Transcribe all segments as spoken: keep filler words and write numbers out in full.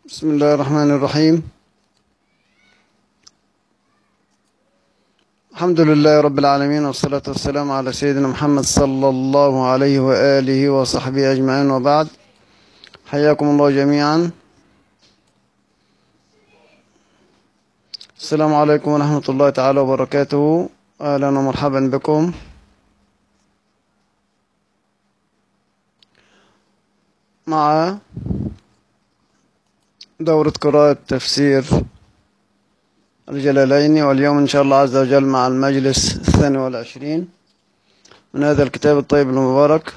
بسم الله الرحمن الرحيم. الحمد لله رب العالمين، والصلاة والسلام على سيدنا محمد صلى الله عليه وآله وصحبه أجمعين، وبعد. حياكم الله جميعا. السلام عليكم ورحمة الله تعالى وبركاته. أهلا ومرحبا بكم مع دورة قراءة تفسير الجلالين، واليوم إن شاء الله عز وجل مع المجلس الثاني والعشرين من هذا الكتاب الطيب المبارك.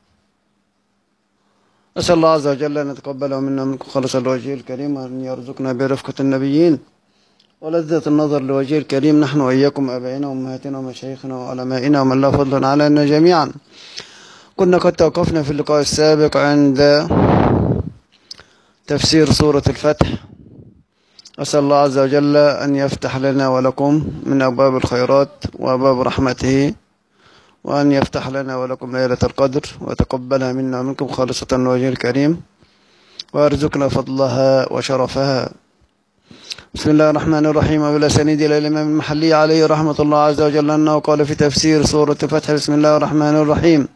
أسأل الله عز وجل أن يتقبله منا منكم خالص الوجه الكريم، وأن يرزقنا برفقة النبيين ولذة النظر لوجه الكريم، نحن وإياكم أبائنا وأمهاتنا ومشايخنا وعلمائنا ومن لا فضل علينا جميعا. كنا قد توقفنا في اللقاء السابق عند تفسير سورة الفتح. أسأل الله عز وجل أن يفتح لنا ولكم من أبواب الخيرات وأبواب رحمته، وأن يفتح لنا ولكم ليلة القدر ويتقبلها منا ومنكم خالصة لوجه الكريم، ويرزقنا فضلها وشرفها. بسم الله الرحمن الرحيم. وبالأسانيد إلى الإمام المحلي عليه رحمة الله عز وجل أنه قال في تفسير سورة الفتح: بسم الله الرحمن الرحيم.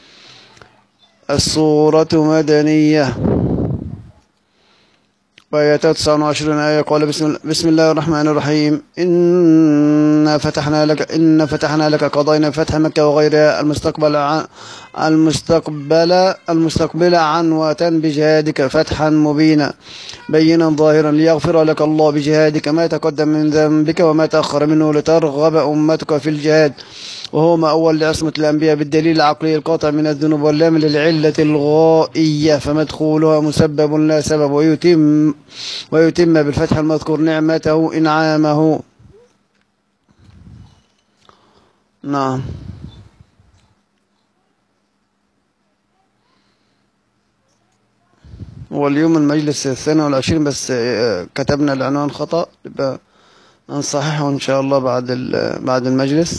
السورة مدنية وهي تسع وعشرين آية. قال بسم, بسم الله الرحمن الرحيم: إن فتحنا لك إن فتحنا لك قضينا فتح مكة وغيرها المستقبل عن المستقبل المستقبل عنوة بجهادك فتحا مبينا بينا ظاهرا ليغفر لك الله بجهادك ما تقدم من ذنبك وما تأخر منه، لترغب أمتك في الجهاد، وهو ما أول لعصمة الأنبياء بالدليل العقلي القاطع من الذنوب، واللام للعلة الغائية فمدخولها مسبب لا سبب، ويتم ويتم بالفتح المذكور نعمته إنعامه. نعم. هو اليوم المجلس الثاني والعشرين، بس كتبنا العنوان خطأ، يبقى نصححه إن شاء الله بعد بعد المجلس.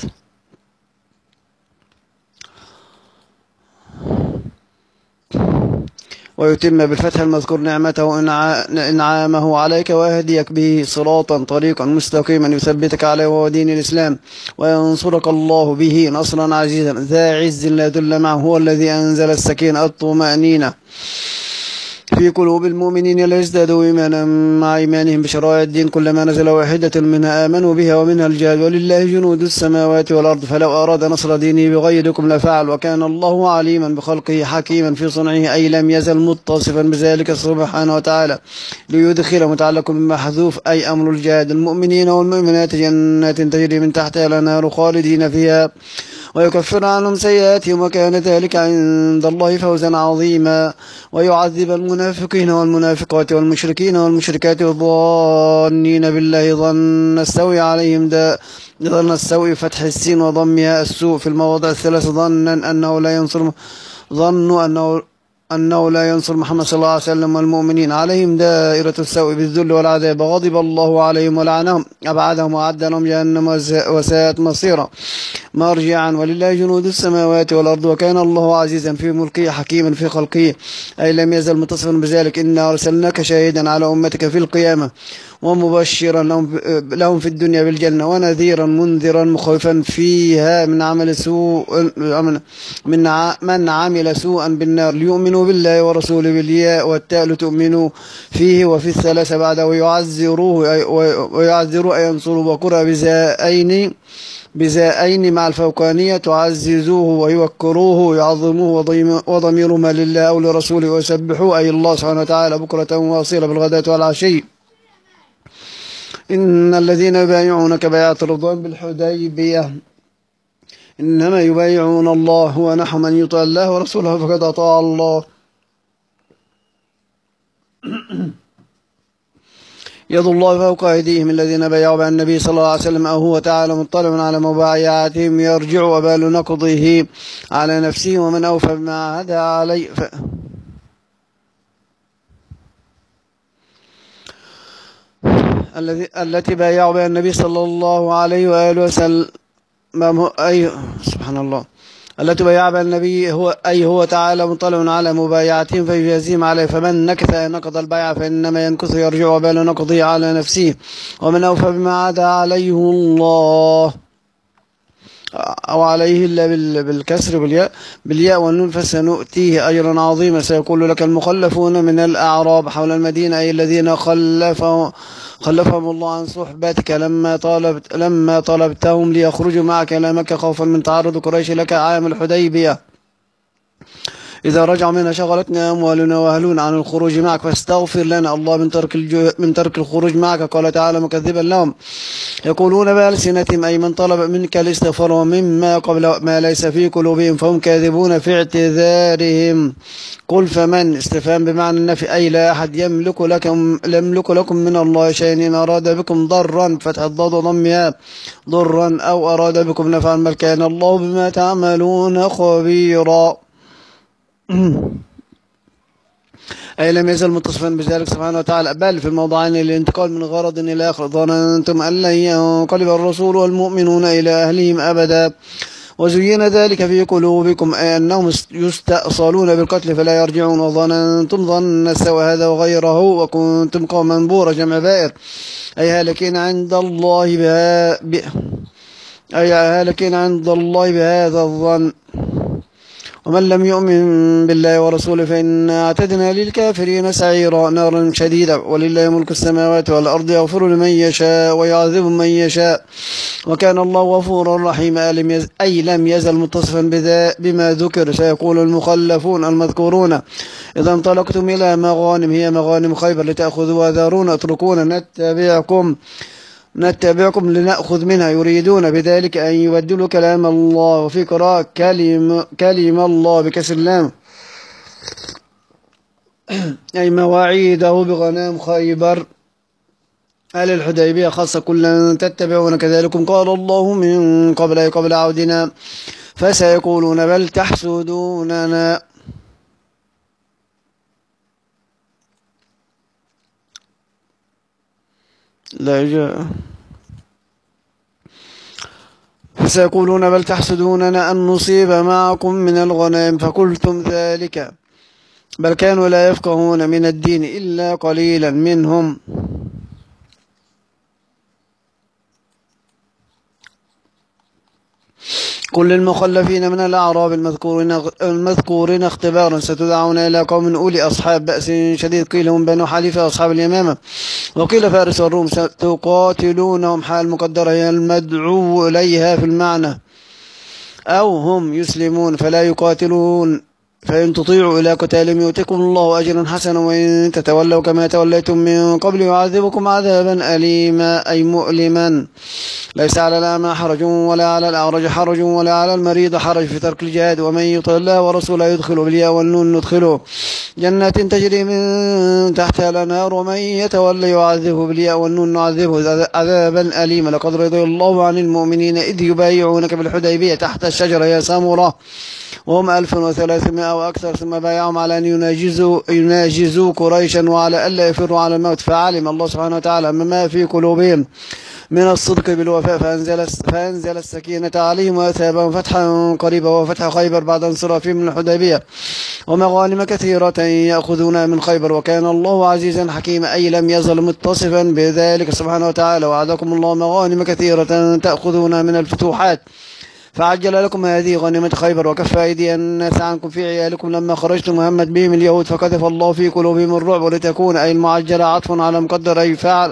ويتم بالفتح المذكور نعمته إنعامه عليك، ويهديك به صراطا طريقا مستقيما يثبتك عليه وهو دين الإسلام، وينصرك الله به نصرا عزيزا ذا عز لا ذل معه. هو الذي أنزل السكينة الطمأنينة في قلوب المؤمنين ليزدادوا إيمانا مع إيمانهم بشرائع الدين، كلما نزل واحدة منها آمنوا بها ومنها الجهاد، ولله جنود السماوات والأرض، فلو أراد نصر دينه بغيركم لفعل، وكان الله عليما بخلقه حكيما في صنعه، أي لم يزل متصفا بذلك سبحانه وتعالى ليدخل متعلق بمحذوف أي أمر الجهاد المؤمنين والمؤمنات جنات تجري من تحتها الأنهار خالدين فيها ويكفر عنهم سيئاتهم، وكان ذلك عند الله فوزا عظيما. ويعذب المنافقين والمنافقات والمشركين والمشركات والظانين بالله ظن السوء عليهم دا ظن السوء فتح السين وضمها السوء في المواضع الثلاث، ظنا أنه لا ينصر ظنوا أنه أنه لا ينصر محمد صلى الله عليه وسلم والمؤمنين، عليهم دائرة السوء بالذل والعذاب، غضب الله عليهم ولعنهم أبعدهم وأعد لهم جهنم وساءت مصيرا مرجعا. ولله جنود السماوات والأرض، وكان الله عزيزا في ملكه حكيما في خلقه، أي لم يزل متصفا بذلك. إنا أرسلناك شاهدا على أمتك في القيامة ومبشرا لهم في الدنيا بالجنة، ونذيرا منذرا مخوفا فيها من عمل سوء من من عمل سوءا بالنار، ليؤمنوا بالله ورسوله بالياء والتاء لتؤمنوا فيه وفي الثلاثة بعد ويعذروه ويعذروا أي ينصروا، وقرأ بزائين بزائين مع الفوقانية تعززوه ويوكروه ويعظموه، وضمير ما لله أو لرسوله ويسبحوه أي الله سبحانه وتعالى بكرة واصيلا بالغداة والعشي. إن الذين يبايعونك بيعة الرضوان بالحديبية إنما يبايعون الله ونحن من يطع الله ورسوله فقد أطاع الله. يد الله فوق أيديهم الذين بايعوا بأن النبي صلى الله عليه وسلم، أو هو تعالى مطلع على مبايعاتهم يرجع وبال نقضه على نفسه، ومن أوفى بما عهد عليه ف... الذي التي بايعوا بأن النبي صلى الله عليه وآله وسلم أي سبحان الله التي بايع بها النبي هو أي هو تعالى مطلع على مبايعتهم فيجازيهم عليه، فمن نكث نقض البيع فإنما ينكث يرجع وبال نقضه على نفسه، ومن أوفى بما عاد عليه الله أو عليه إلا بالكسر بالياء بالياء والنون فسنؤتيه أجرا عظيما. سيقول لك المخلفون من الأعراب حول المدينة أي الذين خلفوا خلفهم الله عن صحبتك لما طالبت لما طلبتهم ليخرجوا معك إلى مكة خوفا من تعرض قريش لك عام الحديبية، إذا رجعوا منها شغلتنا أموالنا وأهلنا عن الخروج معك فاستغفر لنا الله من ترك الجو... من ترك الخروج معك. قال تعالى مكذبا لهم يقولون بألسنتهم أي من طلب منك الاستغفار ومما قبل ما ليس في قلوبهم فهم كاذبون في اعتذارهم. قل فمن استفهام بمعنى النفي أي لا أحد يملك لكم يملك لكم من الله شيئا إن أراد بكم ضرا فتح الضاد ضمها ضرا أو أراد بكم نفعا بل كان الله بما تعملون خبيرا. أي لم يزل متصفا بذلك سبحانه وتعالى، بل في الموضعين الانتقال من غرض إلى آخر. ظننتم أن لن ينقلب الرسول والمؤمنون إلى أهلهم أبدا وزين ذلك في قلوبكم أي أنهم يستأصلون بالقتل فلا يرجعون، وظننتم ظن السوء هذا وغيره وكنتم قوما بورا جمع بائر أي هالكين عند الله بها ب... أي هالكين عند الله بهذا الظن. ومن لم يؤمن بالله ورسوله فإن اعتدنا للكافرين سعيرا نارا شديدة. ولله ملك السماوات والأرض يغفر لمن يشاء ويعذب من يشاء وكان الله غفورا رحيما. أي لم يزل متصفا بما ذكر. سيقول المخلفون المذكورون إذا انطلقتم إلى مغانم هي مغانم خيبر لتأخذوا وذرون اتركونا نتبعكم نتبعكم لنأخذ منها يريدون بذلك أن يبدلوا كلام الله، وفي قراءة كلم, كلم الله بكسر اللام أي مواعيده بغنام خيبر أهل الحديبية خاصة كلا تتبعون كذلكم قال الله من قبل أي قبل عودنا فسيقولون بل تحسدوننا. لا جاء فسيقولون بل تحسدوننا أن نصيب معكم من الغنائم فقلتم ذلك بل كانوا لا يفقهون من الدين إلا قليلا منهم. قل للمخلفين من الأعراب المذكورين, المذكورين اختبارا ستدعون إلى قوم أولي أصحاب بأس شديد قيل هم بنو حليفة أصحاب اليمامة وقيل فارس والروم ستقاتلونهم حال مقدرة هي المدعو إليها في المعنى أو هم يسلمون فلا يقاتلون فإن تطيعوا إلى قتالهم يؤتكم الله أجرا حسنا وإن تتولوا كما توليتم من قبل يعذبكم عذابا أليما أي مؤلما. ليس على الأعمى حرج ولا على الأعرج حرج ولا على المريض حرج في ترك الجهاد ومن يطع الله ورسوله يدخله بالياء والنون ندخله جنات تجري من تحتها الأنهار ومن يتولى يعذبه بالياء والنون نعذبه عذابا أليما. لقد رضي الله عن المؤمنين إذ يبايعونك بالحديبية تحت الشجرة يا سامرة وهم ألف وثلاثمائة وأكثر ثم بايعهم على أن يناجزوا, يناجزوا قريشا وعلى ألا يفروا على الموت فعلم الله سبحانه وتعالى ما في قلوبهم من الصدق بالوفاء فأنزل, فأنزل السكينة عليهم وأثابهم فتحا قريبا وفتح خيبر بعد انصرافهم من الحديبية ومغانم كثيرة يأخذونها من خيبر وكان الله عزيزا حكيما. أي لم يزل متصفا بذلك سبحانه وتعالى وعدكم الله مغانم كثيرة تأخذونها من الفتوحات فعجل لكم هذه غنيمة خيبر وكف أيدي الناس عنكم في عيالكم لما خرجتم وهمت بهم اليهود فقذف الله في قلوبهم الرعب ولتكون أي المعجلة عطف على مقدر أي فعل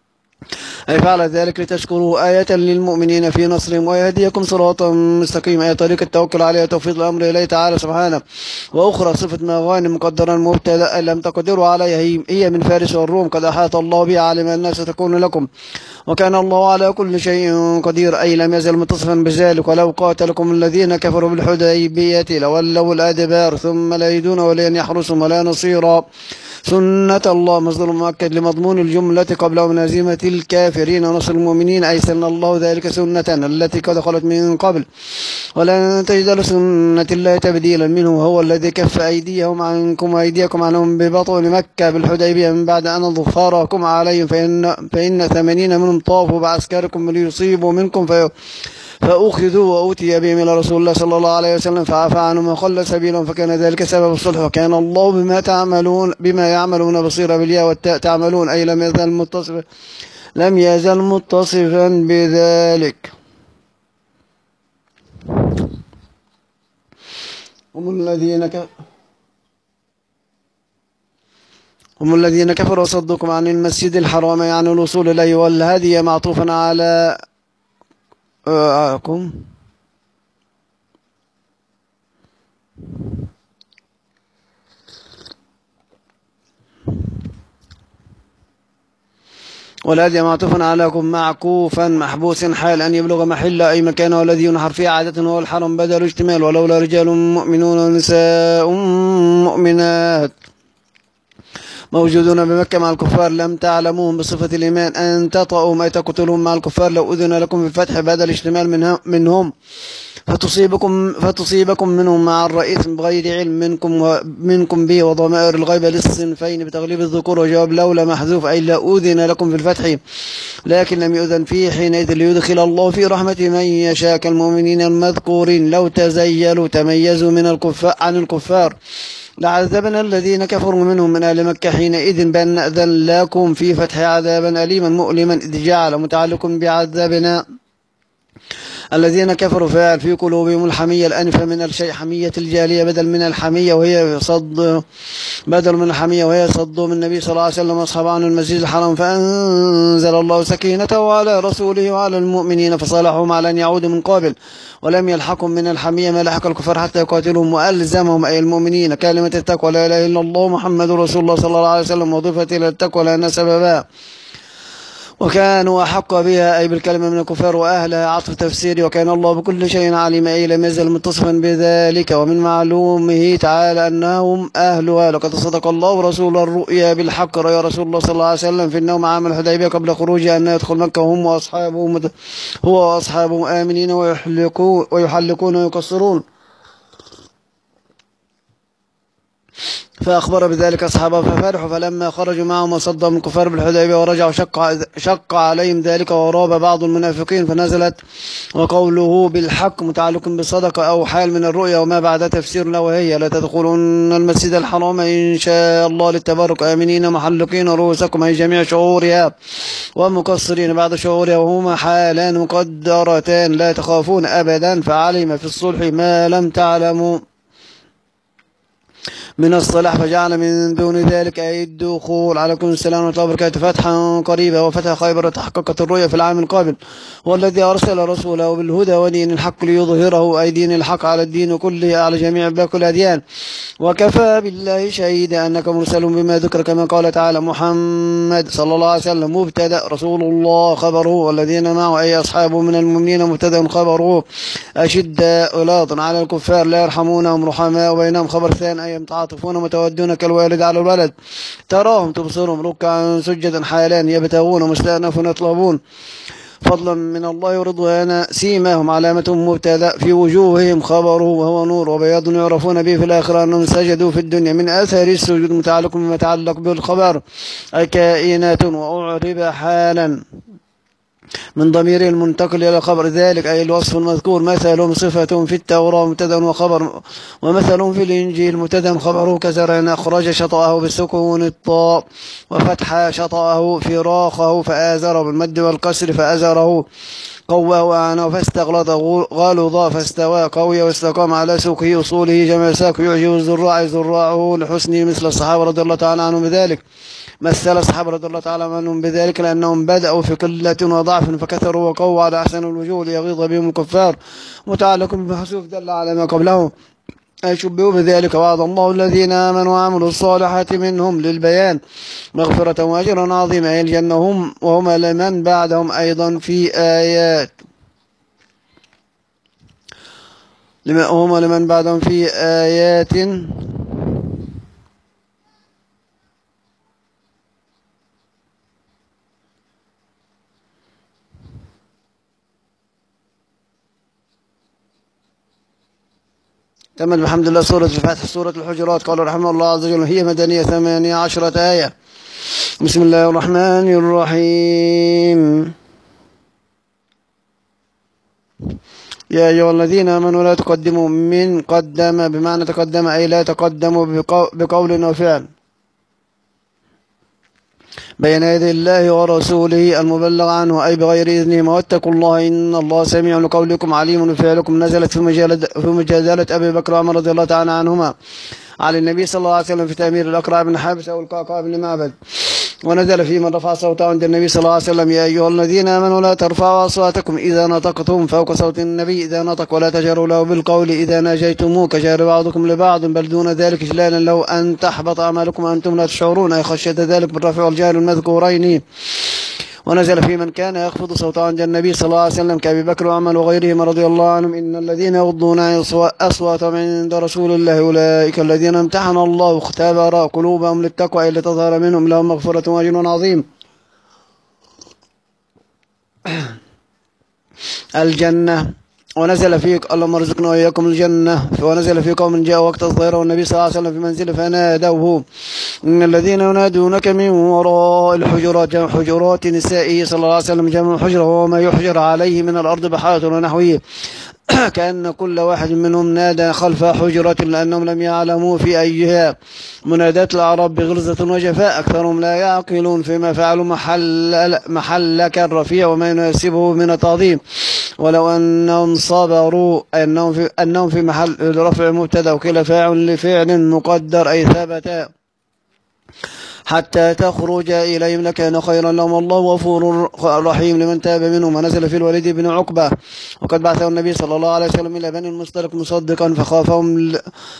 أي فعل ذلك لتشكروا آية للمؤمنين في نصرهم ويهديكم صراطا مستقيما أي طريق التوكل عليه وتوفيض الأمر إليه تعالى سبحانه. وأخرى صفة مغانم مقدرا مبتدأ لم تقدروا عليها هي من فارس والروم قد أحاط الله بها علم الناس تكون لكم وكان الله على كل شيء قدير. أي لم يزل متصفا بذلك ولو قاتلكم الذين كفروا بالحديبية لولوا الأدبار ثم لا يجدون وليا يحرسهم ولا نصيرا. سنة الله مصدر مؤكد لمضمون الجملة قبل من هزيمة الكافرين ونصر المؤمنين أي سن الله ذلك سنة التي قد خلت من قبل ولن تجد لسنة الله تبديلا منه هو الذي كف أيديهم عنكم وأيديكم عنهم ببطن مكة بالحديبية من بعد أن ظفركم عليهم فإن, فإن ثمانين منهم طافوا بعسكركم ليصيبوا منكم في فأخذوا وأوتي بهم إلى رسول الله صلى الله عليه وسلم فعفى عنهم وخلى سبيلهم فكان ذلك سبب الصلح. وكان الله بما تعملون بما يعملون بصيرا بالياء والتاء تعملون أي لم يزل متصفا لم يزل متصفا بذلك. هم الذين كفروا هم الذين كفروا وصدوكم عن المسجد الحرام يعني الوصول إليه والهدي معطوفا على آكم والهدي معطوفا علىكم معكوفا محبوس حال أن يبلغ محل أي مكانه الذي ينحر فيه عادة وهو الحرم بدل اجتمال. ولولا رجال مؤمنون ونساء مؤمنات موجودون بمكة مع الكفار لم تعلموهم بصفة الإيمان أن تطأوا أي تقتلهم مع الكفار لو أذن لكم في الفتح بدل اشتمال منهم فتصيبكم فتصيبكم منهم مع الرئيس بغير علم منكم منكم به وضمائر الغيبة للصنفين بتغليب الذكور وجواب لولا محذوف أي لا أذن لكم في الفتح لكن لم يؤذن فيه حينئذ ليدخل الله في رحمته من يشاء كالمؤمنين المذكورين لو تزيلوا تميزوا من الكفار عن الكفار لعذبنا الذين كفروا منهم من أهل مكة حينئذ بأن نأذن لكم في فتح عذابا أليما مؤلما إذ جعل متعلق بعذابنا الذين كفروا فاعل في قلوبهم الحمية الأنفة من الشيء حمية الجالية بدل من الحمية وهي صد بدل من الحمية وهي صدوا من النبي صلى الله عليه وسلم أصحابه عن المسجد الحرام فأنزل الله سكينته على رسوله وعلى المؤمنين فصالحهم على أن يعودوا من قابل ولم يلحقهم من الحمية ما لحق الكفار حتى يقاتلهم وألزمهم أي المؤمنين كلمة التقوى لا إله إلا الله محمد رسول الله صلى الله عليه وسلم وضفت إلى التقوى لأن سببها وكانوا أحق بها أي بالكلمة من الكفار وأهلها عطف تفسيري وكان الله بكل شيء عليم أي لم يزل متصفا بذلك. ومن معلومه تعالى أنهم أهلها لقد صدق الله ورسوله الرؤيا بالحق رأى رسول الله صلى الله عليه وسلم في النوم عام الحديبية قبل خروجه أن يدخل مكة وهم وأصحابه هو وأصحابه آمنين ويحلقون ويحلقون ويقصرون فأخبر بذلك أصحابه ففرحوا فلما خرجوا معهم وصدهم الكفار بالحديبية ورجعوا شق, شق عليهم ذلك وراب بعض المنافقين فنزلت وقوله بالحق متعلق بالصدقة أو حال من الرؤيا وما بعد تفسير له وهي لا تدخلون المسجد الحرام إن شاء الله للتبرك آمنين محلقين رؤوسكم أي جميع شعورها ومقصرين بعد شعورها وهما حالان مقدرتان لا تخافون أبدا فعلم في الصلح ما لم تعلموا من الصلاح فجعل من دون ذلك أي الدخول عليكم السلام ورحمة الله وبركاته فتحا قريبا وفتح خيبر تحققت الرؤيا في العام القابل هو الذي أرسل رسوله بالهدى ودين الحق ليظهره أي دين الحق على الدين كله على جميع باقي الأديان وكفى بالله شهيدا أنك مرسل بما ذكر كما قال تعالى محمد صلى الله عليه وسلم مبتدأ رسول الله خبره والذين معه أي أصحابه من المؤمنين مبتدأ خبره أشداء أولاط على الكفار لا يرحمونهم رحماء وبينهم خبر ثاني أي متعاطفون متودون كالوالد على الولد تراهم تبصرهم ركعا سجدا حالان يبتغون مستأنفون يطلبون فضلا من الله ورضوانا سيماهم علامتهم مبتدأ في وجوههم خبره وهو نور وبياض يعرفون به في الآخرة أنهم سجدوا في الدنيا من أثر السجود متعلق بما يتعلق بالخبر أي كائنات وأعرب حالا من ضمير المنتقل إلى خبر ذلك أي الوصف المذكور مثلهم صفة في التوراة مبتدأ وخبر ومثلهم في الإنجيل مبتدأ خبره كزرع أخرج شطأه بالسكون الطاء وفتح شطأه فراخه فآزره بالمد والكسر فأزره قوى وأعناه فاستغلظ غلظ فاستوى قوي واستقام على سوقه أصوله جمع ساق يعجب الزراع زراعه لحسنه مثل الصحابة رضي الله تعالى عنهم بذلك مثل الصحابة رضي الله تعالى عنهم بذلك لأنهم بدأوا في قلة وضعف فكثروا وقووا على أحسن الوجوه ليغيظ بهم الكفار متعلق بمحسوف دل على ما قبله أي شبهوا بذلك وعد الله الذين آمنوا وعملوا الصالحات منهم للبيان مغفرة وأجرا عظيما أي الجنة هم وهم لمن بعدهم أيضا في آيات هم لمن بعدهم في آيات تمت بحمد الله سورة الفتح سورة الحجرات قال رحمه الله عز وجل هي مدنية ثمانية عشرة آية. بسم الله الرحمن الرحيم يا أيها الذين آمنوا لا تقدموا من قدم بمعنى تقدم أي لا تقدموا بقو- بقول وفعل بين يدي الله ورسوله المبلغ عنه أي بغير إذنه، واتقوا الله إن الله سميع لقولكم عليم بفعلكم. نزلت في مجادلة في مجادلة أبي بكر وعمر رضي الله تعالى عنهما على النبي صلى الله عليه وسلم في تأمير الأقرع بن حابس أو القعقاع بن معبد، ونزل في من رفع صوته عند النبي صلى الله عليه وسلم: يا أيها الذين آمنوا لا ترفعوا أصواتكم إذا نطقتم فوق صوت النبي إذا نطق، ولا تجهروا له بالقول إذا ناجيتموه كجهر بعضكم لبعض، بل دون ذلك إجلالا له أن تحبط أعمالكم وأنتم لا تشعرون، أي خشية ذلك بالرفع والجهر المذكورين. ونزل في من كان يخفض صوته عند النبي صلى الله عليه وسلم كأبي بكر وعمر وغيرهم رضي الله عنهم: إن الذين يغضون أصواتهم عند رسول الله أولئك الذين امتحن الله اختبر قلوبهم للتقوى أي لتظهر منهم لهم مغفرة وأجر عظيم. الجنة. ونزل فيك اللهم ارزقنا وإياكم الجنة. ونزل في قوم جاء وقت الظهيرة والنبي صلى الله عليه وسلم في منزله فنادوه: إن الذين ينادونك من وراء الحجرات، جمع حجرات نسائه صلى الله عليه وسلم، جمع حجرة وهو ما يحجر عليه من الأرض بحائط ونحوه، كأن كل واحد منهم نادى خلف حجرة لأنهم لم يعلموا في أيها. منادات الأعراب بغلظة وجفاء، أكثرهم لا يعقلون فيما فعلوا محل محلك الرفيع وما يناسبه من التعظيم. ولو أنهم صبروا أنهم في, أنهم في محل رفع مبتدأ وكلا فاعل لفعل مقدر أي ثبت حتى تخرج إليهم لكان خيرا لهم، الله غفور رحيم لمن تاب منهم. ونزل في الوليد بن عقبة وقد بعثه النبي صلى الله عليه وسلم إلى بني المصطلق مصدقا فخافهم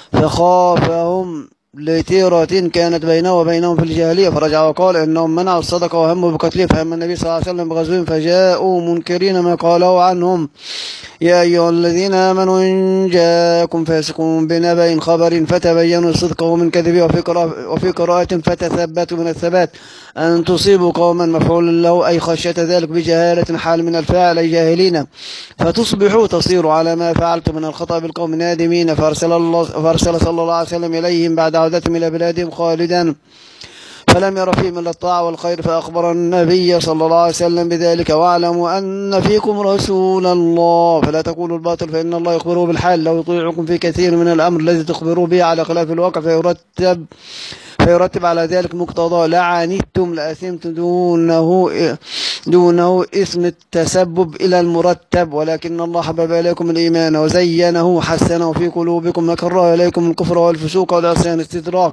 فخافهم لتيرة كانت بينه وبينهم في الجاهلية، فرجع وقال إنهم منعوا الصدقة وهموا بقتله، فهم النبي صلى الله عليه وسلم بغزوهم فجاءوا منكرين ما قالوا عنهم: يا أيها الذين آمنوا إن جاءكم فاسق بنبأ خبر فتبينوا صدقه من كذبه، وفي قراءة, وفي قراءة فتثبتوا من الثبات أن تصيبوا قوما مفعول له أي خشية ذلك بجهالة حال من الفاعل أي جاهلين فتصبحوا تصيروا على ما فعلتم من الخطأ بالقوم نادمين. فأرسل, الله فأرسل صلى الله عليه وسلم إليهم بعد عودتهم إلى بلادهم خالدا فلم ير فيهم إلا الطاعة والخير، فأخبر النبي صلى الله عليه وسلم بذلك: واعلموا أن فيكم رسول الله فلا تقولوا الباطل فإن الله يخبره بالحال، لو يطيعكم في كثير من الأمر الذي تخبروا به على خلاف الواقع فيرتب فيرتب على ذلك مقتضى لعنتم لأثمتم دونه دونه اسم التسبب إلى المرتب، ولكن الله حبب إليكم الإيمان وزينه حسنه في قلوبكم وكره إليكم الكفر والفسوق والعصيان. استدراك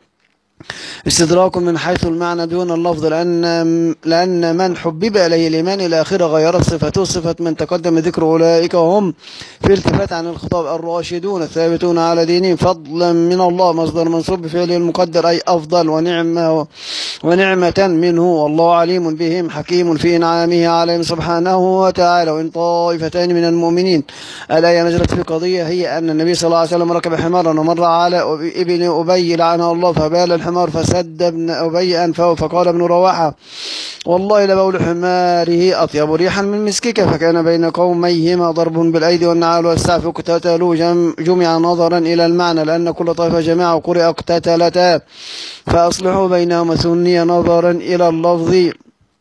استدراك من حيث المعنى دون اللفظ، لأن, لأن من حبب إليه الإيمان إلى آخره غيرت صفته صفة من تقدم ذكر أولئك هم في التفات عن الخطاب الراشدون الثابتون على دينهم فضلا من الله، مصدر منصوب بفعله المقدر أي أفضل ونعمة ونعمة منه، والله عليم بهم حكيم في إنعامه عليهم سبحانه وتعالى. وإن طائفتان من المؤمنين. الآية نزلت في قضية هي أن النبي صلى الله عليه وسلم ركب حمارا ومر على ابن أبي لعنه الله فبال الحمار فسد ابن أبي أنفه، فقال ابن رواحة: والله لبول حماره أطيب ريحا من مسكك. فكان بين قوميهما ضرب بالأيدي والنعال والسعف اقتتلوا، جمع نظرا إلى المعنى لأن كل طائفة جماعة وقرئ اقتتلتا، فأصلحوا بينهما ثني نظرا إلى اللفظ،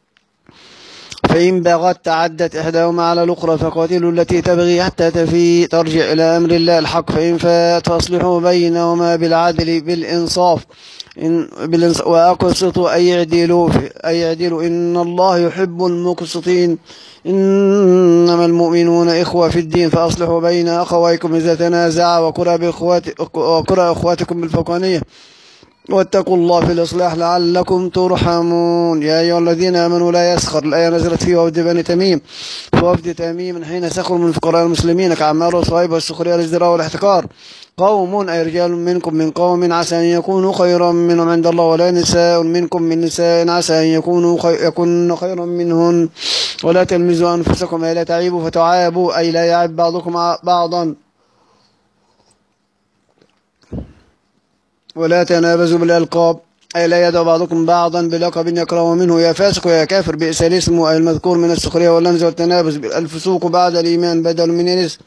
فإن بغت تعدت إحداهما على الأخرى فقاتلوا التي تبغي حتى تفي ترجع إلى أمر الله الحق، فإن فات فأصلحوا بينهما بالعدل بالإنصاف إن وأقسطوا أي يعدلوا أي يعدلوا إن الله يحب المقسطين. إنما المؤمنون إخوة في الدين فأصلحوا بين أخويكم إذا تنازعا وقرأ أخواتكم بالفقانية واتقوا الله في الإصلاح لعلكم ترحمون. يا أيها الذين آمنوا لا يسخر. الآية نزلت في وفد بني تميم وفد تميم حين سخروا من فقراء المسلمين كعمار وصهيب والسخرية والازدراء والاحتكار قوم أي رجال منكم من قوم عسى أن يكونوا خيرا منهم عند الله، ولا نساء منكم من نساء عسى أن يكونوا خي... يكون خيرا منهن، ولا تلمزوا أنفسكم أي لا تعيبوا فتعابوا أي لا يعب بعضكم بعضا، ولا تنابزوا بالألقاب أي لا يدعو بعضكم بعضا بلقب يكره منه يا فاسق ويا كافر بئس الاسم أي المذكور من السخرية واللمز والتنابز. الفسوق بعد الإيمان بدل من الاسم.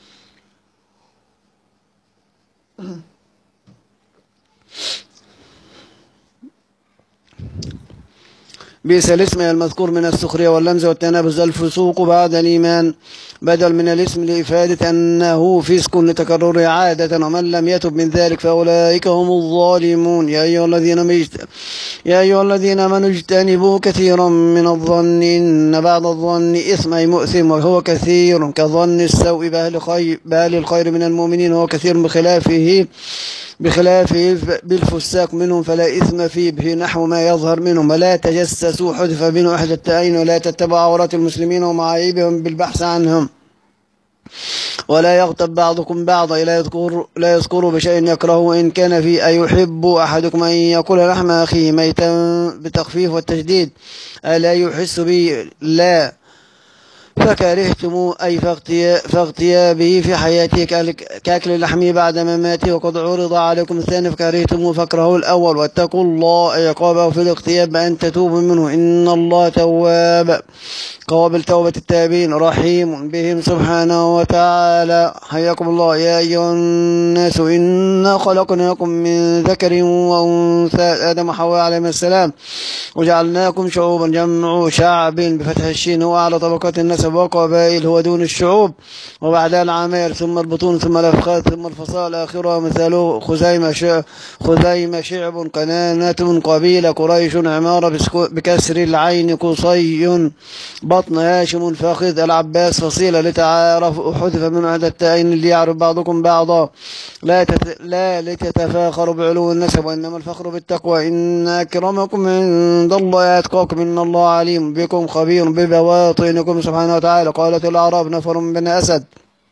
بئس الاسم المذكور من السخرية واللمز والتنابز الفسوق بعد الإيمان، بدل من الاسم لإفادة أنه فسق لتكرر عادة، ومن لم يتب من ذلك فأولئك هم الظالمون. يا أيها الذين مجت... يا أيها الذين آمنوا اجتنبوا كثيرا من الظن إن بعض الظن إثم أي مؤثم، وهو كثير كظن السوء بأهل الخير, بأهل الخير من المؤمنين، وهو كثير بخلافه بخلافه بالفساق منهم فلا إثم فيه به نحو ما يظهر منهم. ولا تجسسوا حذف منه أحد التأين، ولا تتبعوا عورات المسلمين ومعايبهم بالبحث عنهم، ولا يغتب بعضكم بعضا، لا يذكر لا يذكر بشيء يكرهه وإن كان فيه أيحب أحدكم أن يأكل لحم أخيه ميتا بتخفيف والتشديد، ألا يحس به لا فكرهتم أي فاغتيابه في حياته كأكل لحمه بعد مماته، وقد عرض عليكم الثاني فكرهتم فاكرهوا الأول، واتقوا الله عقابه في الاغتياب بأن تتوبوا منه إن الله تواب قابل توبة التائبين رحيم بهم سبحانه وتعالى. حياكم الله. يا أيها الناس إنا خلقناكم من ذكر وأنثى آدم وحواء عليهما السلام وجعلناكم شعوبا، جمع شعب بفتح الشين هو على طبقات النسب، وقبائل هو دون الشعوب، وبعدها العماير ثم البطون ثم الأفخاذ ثم الفصائل آخرها مثاله خزيمة شعب, خزيمة شعب كنانة قبيلة قريش عمارة بكسر العين قصي بطن هاشم فاخذ العباس فصيلة لتعارف حذف من عدد التائين ليعرف بعضكم بعضا لا, تت... لا لتتفاخروا بعلو النسب، وإنما الفخر بالتقوى إن أكرمكم عند الله أتقاكم إن الله عليم بكم خبير ببواطنكم سبحانه وتعالى. قالت الأعراب نفر من بني أسد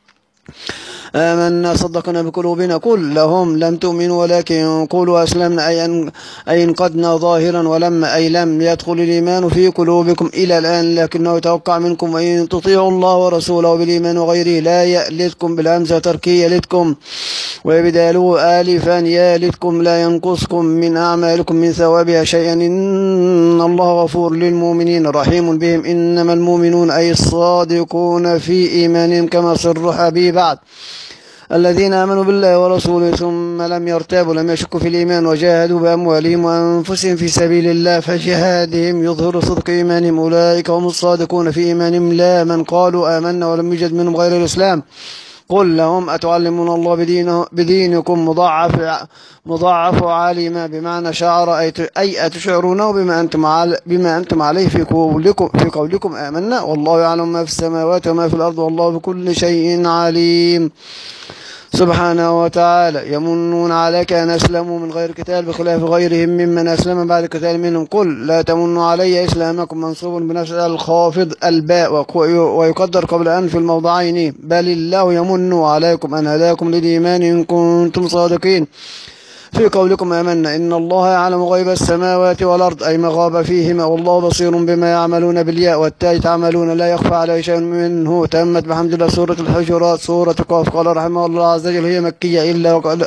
آمنا صدقنا بقلوبنا قل لهم لم تؤمنوا ولكن قولوا أسلمنا أي, أن أي انقدنا ظاهرا، ولما أي لم يدخل الإيمان في قلوبكم إلى الآن لكنه يتوقع منكم وإن تطيعوا الله ورسوله بالإيمان وغيره لا يألتكم بالهمزة تركية يلتكم ويبدالوا آلفا يالتكم لا ينقصكم من أعمالكم من ثوابها شيئا إن الله غفور للمؤمنين رحيم بهم إنما المؤمنون أي الصادقون في إيمانهم كما صرح به بعد الذين آمنوا بالله ورسوله ثم لم يرتابوا لم يشكوا في الإيمان وجاهدوا بأموالهم وأنفسهم في سبيل الله فجهادهم يظهر صدق إيمانهم أولئك هم الصادقون في إيمانهم لا من قالوا آمنا ولم يوجد منهم غير الإسلام. قل لهم أتعلمون الله بدينه بدينكم مضاعف مضاعف عالما بمعنى شعر أي أتشعرونه بما أنتم على بما أنتم عليه في قولكم في قولكم آمنا والله يعلم ما في السماوات وما في الأرض والله بكل شيء عليم سبحانه وتعالى. يمنون عليك أن أسلموا من غير قتال بخلاف غيرهم ممن أسلم بعد قتال منهم قل لا تمنوا علي إسلامكم منصوب بنفس الخافض الباء ويقدر قبل أن في الموضعين بل الله يمن عليكم أن هداكم للإيمان إن كنتم صادقين في قولكم آمنا إن الله يعلم غيب السماوات والأرض أي ما غاب فيهما والله بصير بما يعملون بالياء والتاء تعملون لا يخفى عليه شيء منه. تمت بحمد الله سورة الحجرات. سورة قاف. قال رحمه الله عز وجل هي مكية إلا وقال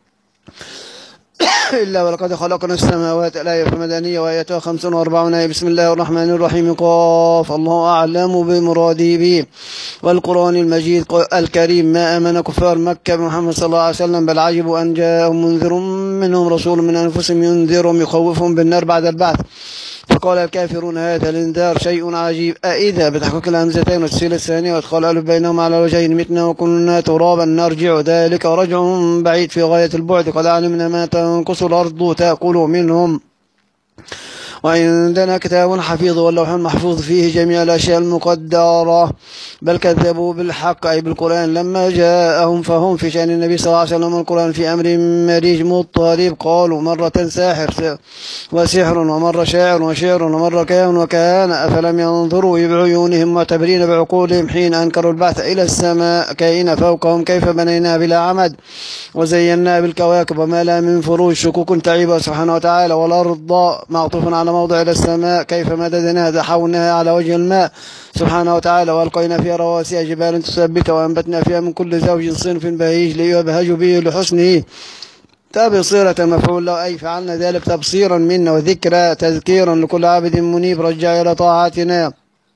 إلا ولقد خلقنا السماوات الآية مدنية وآياتها خمس وأربعون. بسم الله الرحمن الرحيم. قاف. الله أعلم بمراده به والقرآن المجيد الكريم ما آمن كفار مكة بمحمد صلى الله عليه وسلم بل عجبوا أن جاءهم منذر منهم رسول من أنفسهم ينذرهم يخوفهم بالنار بعد البعث فقال الكافرون هذا الانذار شيء عجيب أإذا بتحقيق الهمزتين والسيلة الثانية وادخال ألف بينهم على وجهين متنا وكنا ترابا نرجع ذلك رجع بعيد في غاية البعد قد علمنا ما تنقص الأرض تأكل منهم وعندنا كتاب حفيظ واللوح المحفوظ فيه جميع الأشياء المقدرة بل كذبوا بالحق أي بالقرآن لما جاءهم فهم في شأن النبي صلى الله عليه وسلم القرآن في أمر مريج مضطرب قالوا مرة ساحر وسحر ومرة شاعر وشعر ومرة كاهن وكهان أفلم ينظروا بعيونهم معتبرين بعقولهم حين أنكروا البعث إلى السماء كائن فوقهم كيف بنينا بلا عمد وزينا بالكواكب وما لا من فروج شكوك تعيب سبحانه وتعالى والأرض معطوف على موضع إلى السماء كيف مددناها دحوناها على وجه الماء سبحانه وتعالى والقينا فيها رواسي جبال تثبت وأنبتنا فيها من كل زوج صنف بهيج ليبهج به لحسنه تبصيرة مفعول له أي فعلنا ذلك تبصيرا منا وذكرى تذكيرا لكل عابد منيب رجع إلى طاعتنا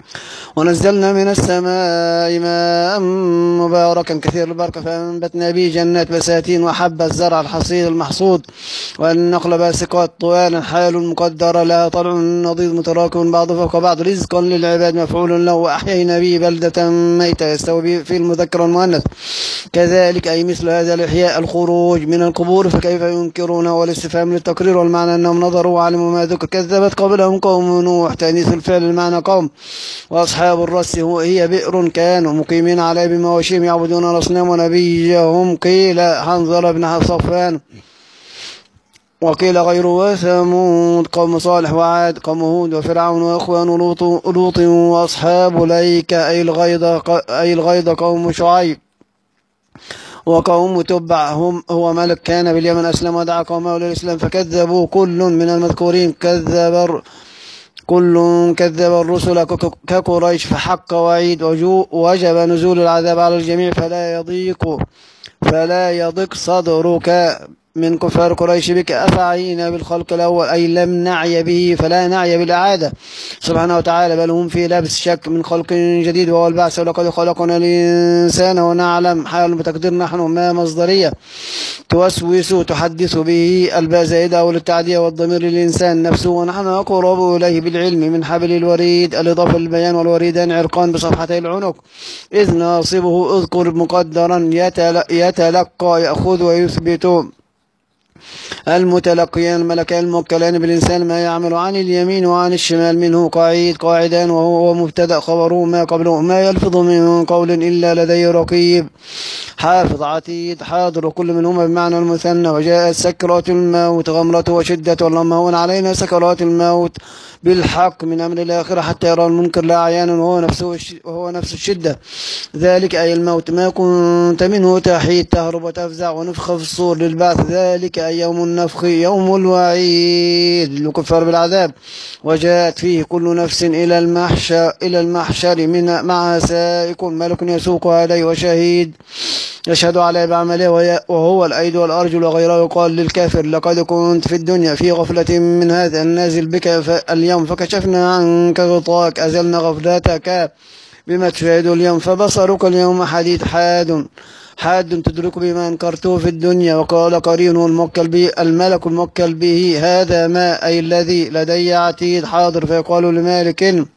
ونزلنا من السماء ماء مباركا كثير البركة فأنبتنا به جنات بساتين وحب الزرع الحصيد المحصود والنخل باسقات طوالا حال مقدرة لها طلع نضيد متراكب بعض فوق بعض رزقا للعباد مفعول له وأحيينا به بلدة ميتة يستوي في المذكر والمؤنث كذلك أي مثل هذا الإحياء الخروج من القبور فكيف ينكرونه والاستفهام للتقرير والمعنى أنهم نظروا وعلموا ما ذكر كذبت قبلهم قوم نوح تأنيث الفعل المعنى قوم وأصحاب الرس هي بئر كانوا مقيمين عليه بمواشيهم يعبدون الأصنام ونبيهم قيل حنظل بن صفوان وقيل غير وثمود قوم صالح وعاد قوم هود وفرعون وإخوان لوط لوط وأصحاب ليك أي الغيضة أي الغيضة قوم شعيب وقوم تبع هم هو ملك كان باليمن أسلم ودعا قومه للإسلام فكذبوا كل من المذكورين كذب كل كذب الرسل كقريش فحق وعيد وجب نزول العذاب على الجميع فلا يضيق فلا يضيق صدرك من كفار قريش بك أفعينا بالخلق الأول أي لم نعي به فلا نعي بالإعادة سبحانه وتعالى بل هم في لبس شك من خلق جديد وهو البعث ولقد خلقنا الإنسان ونعلم حال بتقدير نحن ما مصدرية توسوس تحدث به الباء زائدة أو للتعدية والضمير للإنسان نفسه ونحن أقرب إليه بالعلم من حبل الوريد الإضافة للبيان والوريدان عرقان بصفحتي العنق إذ ناصبه اذكر مقدرا يتلقى يأخذ ويثبت المتلقيان الملكان الموكلان بالإنسان ما يعمل عن اليمين وعن الشمال منه قاعد قاعدان وهو مبتدأ خبره ما قبله ما يلفظ من قول إلا لديه رقيب حافظ عتيد حاضر كل منهما بمعنى المثنى وجاءت سكرات الموت غمرة وشدة اللهم هون علينا سكرات الموت بالحق من أمر الآخرة حتى يرى المنكر لا عيانا وهو نفسه وهو نفس الشدة ذلك أي الموت ما كنت منه تحيد تهرب وتفزع ونفخ في الصور للبعث ذلك أي يوم النفخ يوم الوعيد للكفار بالعذاب وجاءت فيه كل نفس إلى المحشر إلى المحشر من مع سائق ملك يسوق عليه وشهيد يشهد عليه بعمله وهو الأيد والأرجل وغيره يقال للكافر لقد كنت في الدنيا في غفلة من هذا النازل بك اليوم فكشفنا عنك غطاك أزلنا غفلتك بما تشاهد اليوم فبصرك اليوم حديد حاد حاد تدرك بما انكرته في الدنيا وقال قرينه الموكل به الملك الموكل به هذا ما أي الذي لدي عتيد حاضر فيقال لمالك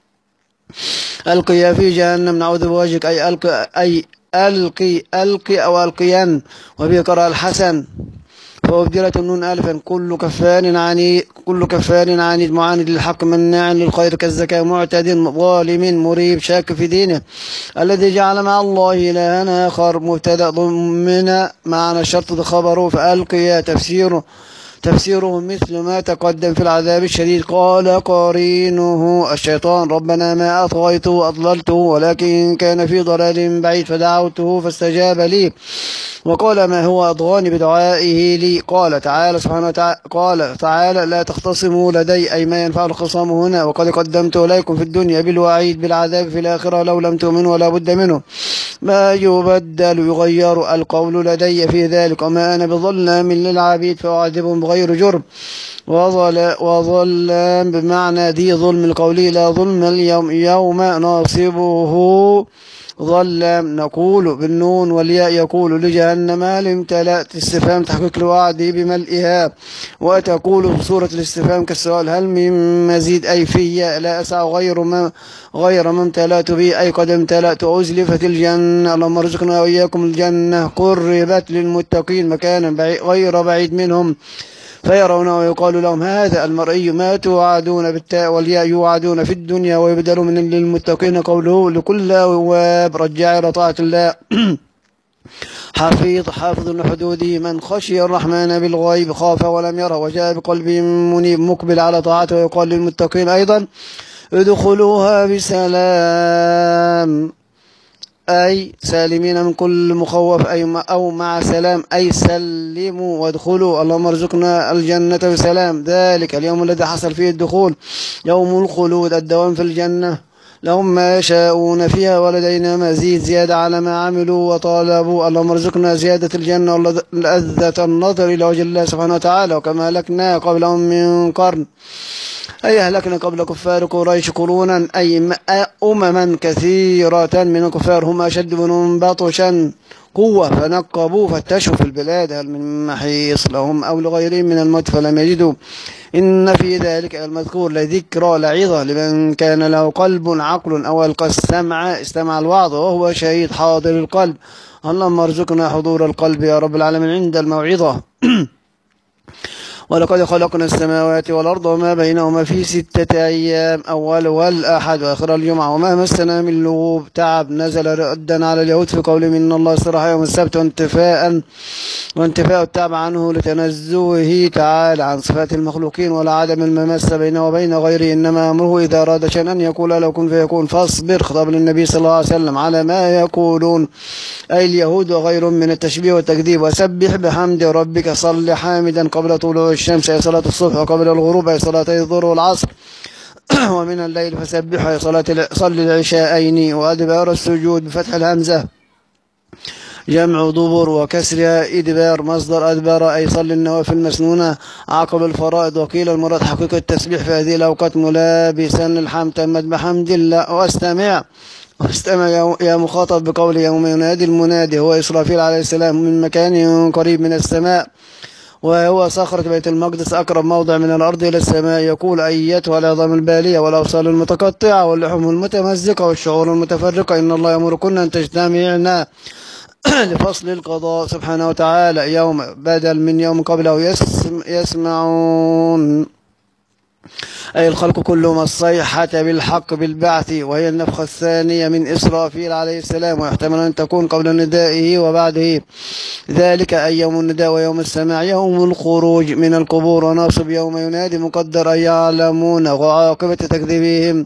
ألقي في جهنم نعوذ بوجهك أي ألقي أي ألقي ألقي أو ألقيا وبقرأ الحسن فأبدلت النون ألفا كل كفار عنيد كل كفار عنيد معاند للحق مناع للخير كالزكاة معتد ظالم مريب شاك في دينه الذي جعل مع الله إلها آخر مبتدأ ضمن معنى الشرط خبره فألقي تفسيره تفسيره مثل ما تقدم في العذاب الشديد قال قرينه الشيطان ربنا ما أطغيته أضللته ولكن كان في ضلال بعيد فدعوته فاستجاب لي وقال ما هو أضغاني بدعائه لي قال تعالى سبحانه وتعالى قال تعالى لا تختصموا لدي أي ما ينفع الخصام هنا وقد قدمت إليكم في الدنيا بالوعيد بالعذاب في الآخرة لو لم تؤمنوا ولا بد منه ما يبدل يغير القول لدي في ذلك وما أنا بظلام للعبيد فأعذبهم بغير جرم وظلام بمعنى دي ظلم القولي لا ظلم اليوم يوم ناصبه ظلام نقول بالنون والياء يقول لجهنم هل امتلأت استفهام تحقيق الوعد بملئها وتقول في سورة الاستفهام كالسؤال هل من مزيد أي في لا أسع غير ما غير ما امتلأت به أي قد امتلأت أزلفت الجنة اللهم ارزقنا وإياكم الجنة قربت للمتقين مكانا بعيد غير بعيد منهم فيرونه ويقال لهم هذا المرئي ما توعدون بالتاء والياء يوعدون في الدنيا ويبدل من للمتقين قوله لكل أواب رجع إلى طاعة الله حفيظ حافظ لحدوده من خشي الرحمن بالغيب خاف ولم يره وجاء بقلب منيب مقبل على طاعته ويقال للمتقين أيضا ادخلوها بسلام أي سالمين من كل مخوف أي أو مع سلام أي سلموا وادخلوا اللهم ارزقنا الجنة بسلام ذلك اليوم الذي حصل فيه الدخول يوم الخلود الدوام في الجنة لهم ما يشاءون فيها ولدينا مزيد زيادة على ما عملوا وطالبوا. اللهم ارزقنا زيادة الجنة ولذة النظر إلى وجه الله سبحانه وتعالى. وكما هلكنا قبلهم من قرن، أي أهلكنا قبل كفار قريش قرونا، أي أمما كثيرة من الكفار هم أشد منهم بطشا قوة فنقبوا فتشوا في البلاد هل من محيص لهم أو لغيرهم من الموت فلم يجدوا. إن في ذلك المذكور لذكرى لعظة لمن كان له قلب عقل أو ألقى السمع استمع الوعظ وهو شهيد حاضر القلب. اللهم ارزقنا حضور القلب يا رب العالمين عند الموعظة. ولقد خلقنا السماوات والأرض وما بينهما في ستة أيام أولها الأحد وآخر الجمعة وما مسنا من لغوب تعب نزل ردا على اليهود في قولهم إن الله استراح يوم السبت وانتفاء وانتفاء التعب عنه لتنزهه تعالى عن صفات المخلوقين ولا عدم الممس بينه وبين غيره. إنما أمره إذا أراد شيئا أن يقول له كن فيكون. فاصبر خطاب للنبي صلى الله عليه وسلم على ما يقولون أي اليهود وغيرهم من التشبيه والتكذيب. وسبح بحمد ربك صل حامدا قبل طلوع الشمس أي صلاة الصبح وقبل الغروب أي صلاتي الظهر والعصر ومن الليل فسبح أي صلاة صل العشاءين وأدبار السجود بفتح الهمزة جمع دبر وكسرها إدبار مصدر أدبار أي صل النوافل المسنونة عقب الفرائض. وقيل المراد حقيقة التسبيح في هذه الأوقات ملابسا الحمد تمت بحمد الله. واستمع واستمع يا مخاطب بقول يوم ينادي المنادي هو إسرافيل عليه السلام من مكان قريب من السماء وهو صخرة بيت المقدس أقرب موضع من الأرض إلى السماء يقول أيتها العظام البالية والأوصال المتقطعة واللحوم المتمزقة والشعور المتفرقة إن الله يأمركن أن تجتمعنا لفصل القضاء سبحانه وتعالى يوم بدل من يوم قبله يسم يسمعون أي الخلق كلهم الصيحة بالحق بالبعث وهي النفخة الثانية من إسرافيل عليه السلام ويحتمل أن تكون قبل ندائه وبعده. ذلك أي يوم النداء ويوم السماع يوم الخروج من القبور. وناصب يوم ينادي مقدر أن يعلمون وعاقبة تكذيبهم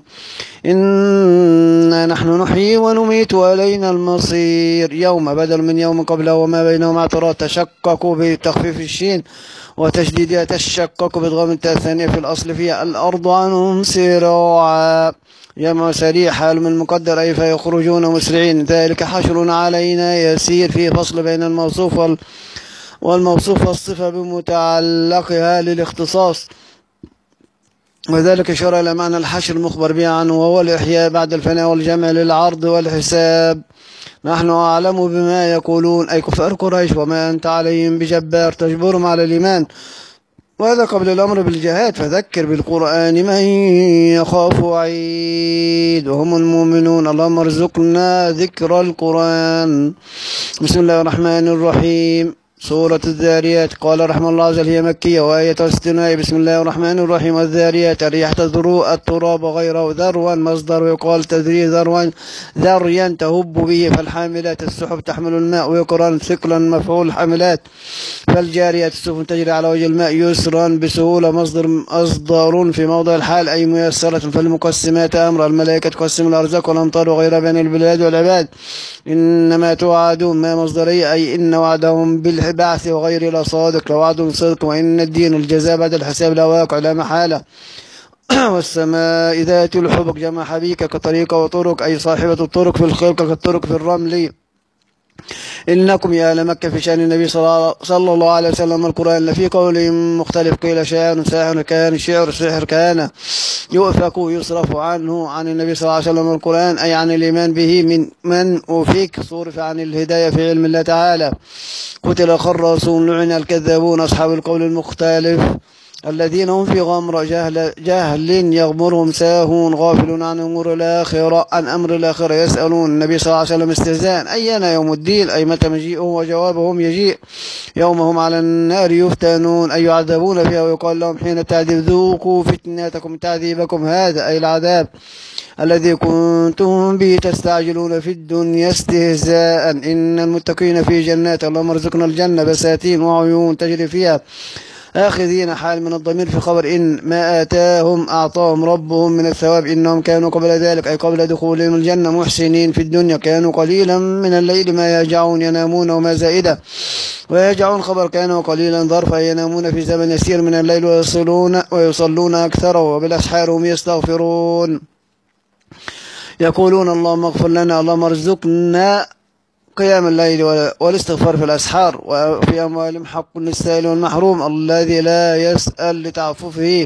إنا نحن نحيي ونميت وإلينا المصير. يوم بدل من يوم قبله وما بينهما اعتراض تشققوا بتخفيف الشين وتشديدها تشقق بضغم التاء الثانية في الأصل فيها الأرض عنهم سراعا جمع سريع حال من مقدر أي فيخرجون مسرعين. ذلك حشر علينا يسير في فصل بين الموصوف وال والموصوف والصفة بمتعلقها للاختصاص. وذلك إشارة إلى معنى الحشر المخبر به عنه وهو الإحياء بعد الفناء والجمع للعرض والحساب. نحن أعلم بما يقولون أي كفار قريش وما أنت عليهم بجبار تجبرهم على الإيمان. وهذا قبل الأمر بالجهاد فذكر بالقرآن من يخاف وعيد وهم المؤمنون. اللهم ارزقنا ذكر القرآن. بسم الله الرحمن الرحيم. سورة الذاريات قال رحمه الله عز وجل هي مكية وآية استثناء. بسم الله الرحمن الرحيم. الذاريات الرياح تذرو التراب غيره ذروا مصدر ويقال تذري ذروا ذريا تهب به. فالحاملات السحب تحمل الماء ويقران ثقلا مفعول حملات. فالجاريات السفن تجري على وجه الماء يسرا بسهولة مصدر مصدر في موضع الحال أي ميسرة. فالمقسمات أمر الملائكة تقسم الأرزاق والأمطار وغيرها بين البلاد والعباد. إنما توعدون ما مصدرية أي إن وعدهم بالبعث وغير لا صادق لوعد صدق وإن الدين الجزاء بعد الحساب لا واقع لا محالة. والسماء ذات الحبك جمع حبيكة كطريقة وطرق أي صاحبة الطرق في الخلق كالطرق في الرمل. إنكم يا أهل مكة في شأن النبي صلى الله عليه وسلم القرآن لفي قول مختلف قيل شاعر ساحر كان شعر سحر كان يؤفك يصرف عنه عن النبي صلى الله عليه وسلم القرآن أي عن الإيمان به من من أوفيك صرف عن الهداية في علم الله تعالى. قتل الخراصون لعن الكذابون أصحاب القول المختلف الذين هم في غمر جهل, جهل يغمرهم ساهون غافلون عن أمور الآخرة عن أمر الآخرة يسألون النبي صلى الله عليه وسلم استهزاء أين يوم الدين أي متى مجيئه وجوابهم يجيء يومهم على النار يفتنون أي يعذبون فيها ويقال لهم حين تعذيب ذوقوا فتنتكم تعذيبكم هذا أي العذاب الذي كنتم به تستعجلون في الدنيا استهزاء. إن المتقين في جنات اللهم ارزقنا الجنة بساتين وعيون تجري فيها آخذين حال من الضمير في خبر إن ما آتاهم أعطاهم ربهم من الثواب إنهم كانوا قبل ذلك أي قبل دخولهم الجنة محسنين في الدنيا كانوا قليلا من الليل ما يهجعون ينامون وما زائدة ويهجعون خبر كانوا قليلا ظرفا ينامون في زمن يسير من الليل ويصلون ويصلون أكثره وبالأسحار هم يستغفرون. يقولون اللهم اغفر لنا اللهم ارزقنا قيام الليل والاستغفار في الأسحار، وفي أموالهم حق للسائل والمحروم الذي لا يسأل لتعففه،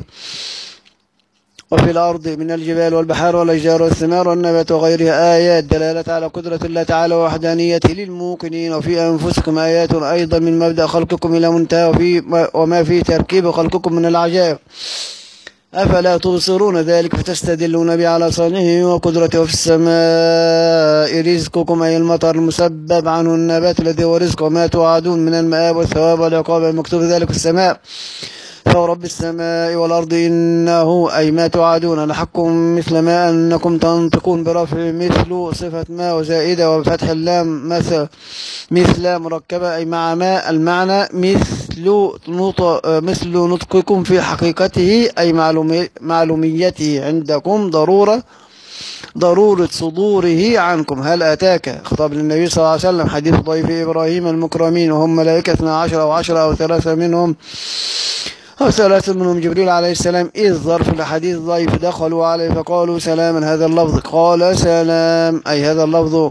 وفي الأرض من الجبال والبحار والأشجار والثمار والنبات وغيرها آيات دلالة على قدرة الله تعالى ووحدانيته للموقنين، وفي أنفسكم آيات أيضا من مبدأ خلقكم إلى منتهى، وفي وما في تركيب خلقكم من العجائب، أفلا تبصرون ذلك فتستدلون به على صنعه وقدرته. في السماء رزقكم أي المطر المسبب عنه النبات الذي هو رزق، وما توعدون من المآب والثواب والعقاب المكتوب ذلك في السماء، فهو رب السماء والأرض إنه أي ما توعدون لحق مثل ما أنكم تنطقون، برفع مثل صفة ما وزائدة، وبفتح اللام مثل مثل مركبة أي مع ما المعنى مثل نطق مثل نطقكم في حقيقته أي معلومي معلوميته عندكم، ضرورة ضرورة صدوره عنكم. هل أتاك خطاب للنبي صلى الله عليه وسلم حديث ضيف إبراهيم المكرمين، وهم ملائكة اثنا عشر أو عشرة أو ثلاثة منهم أو ثلاثة منهم جبريل عليه السلام، إذ ظرف لحديث ضيف دخلوا عليه فقالوا سلاما، هذا اللفظ قال سلام أي هذا اللفظ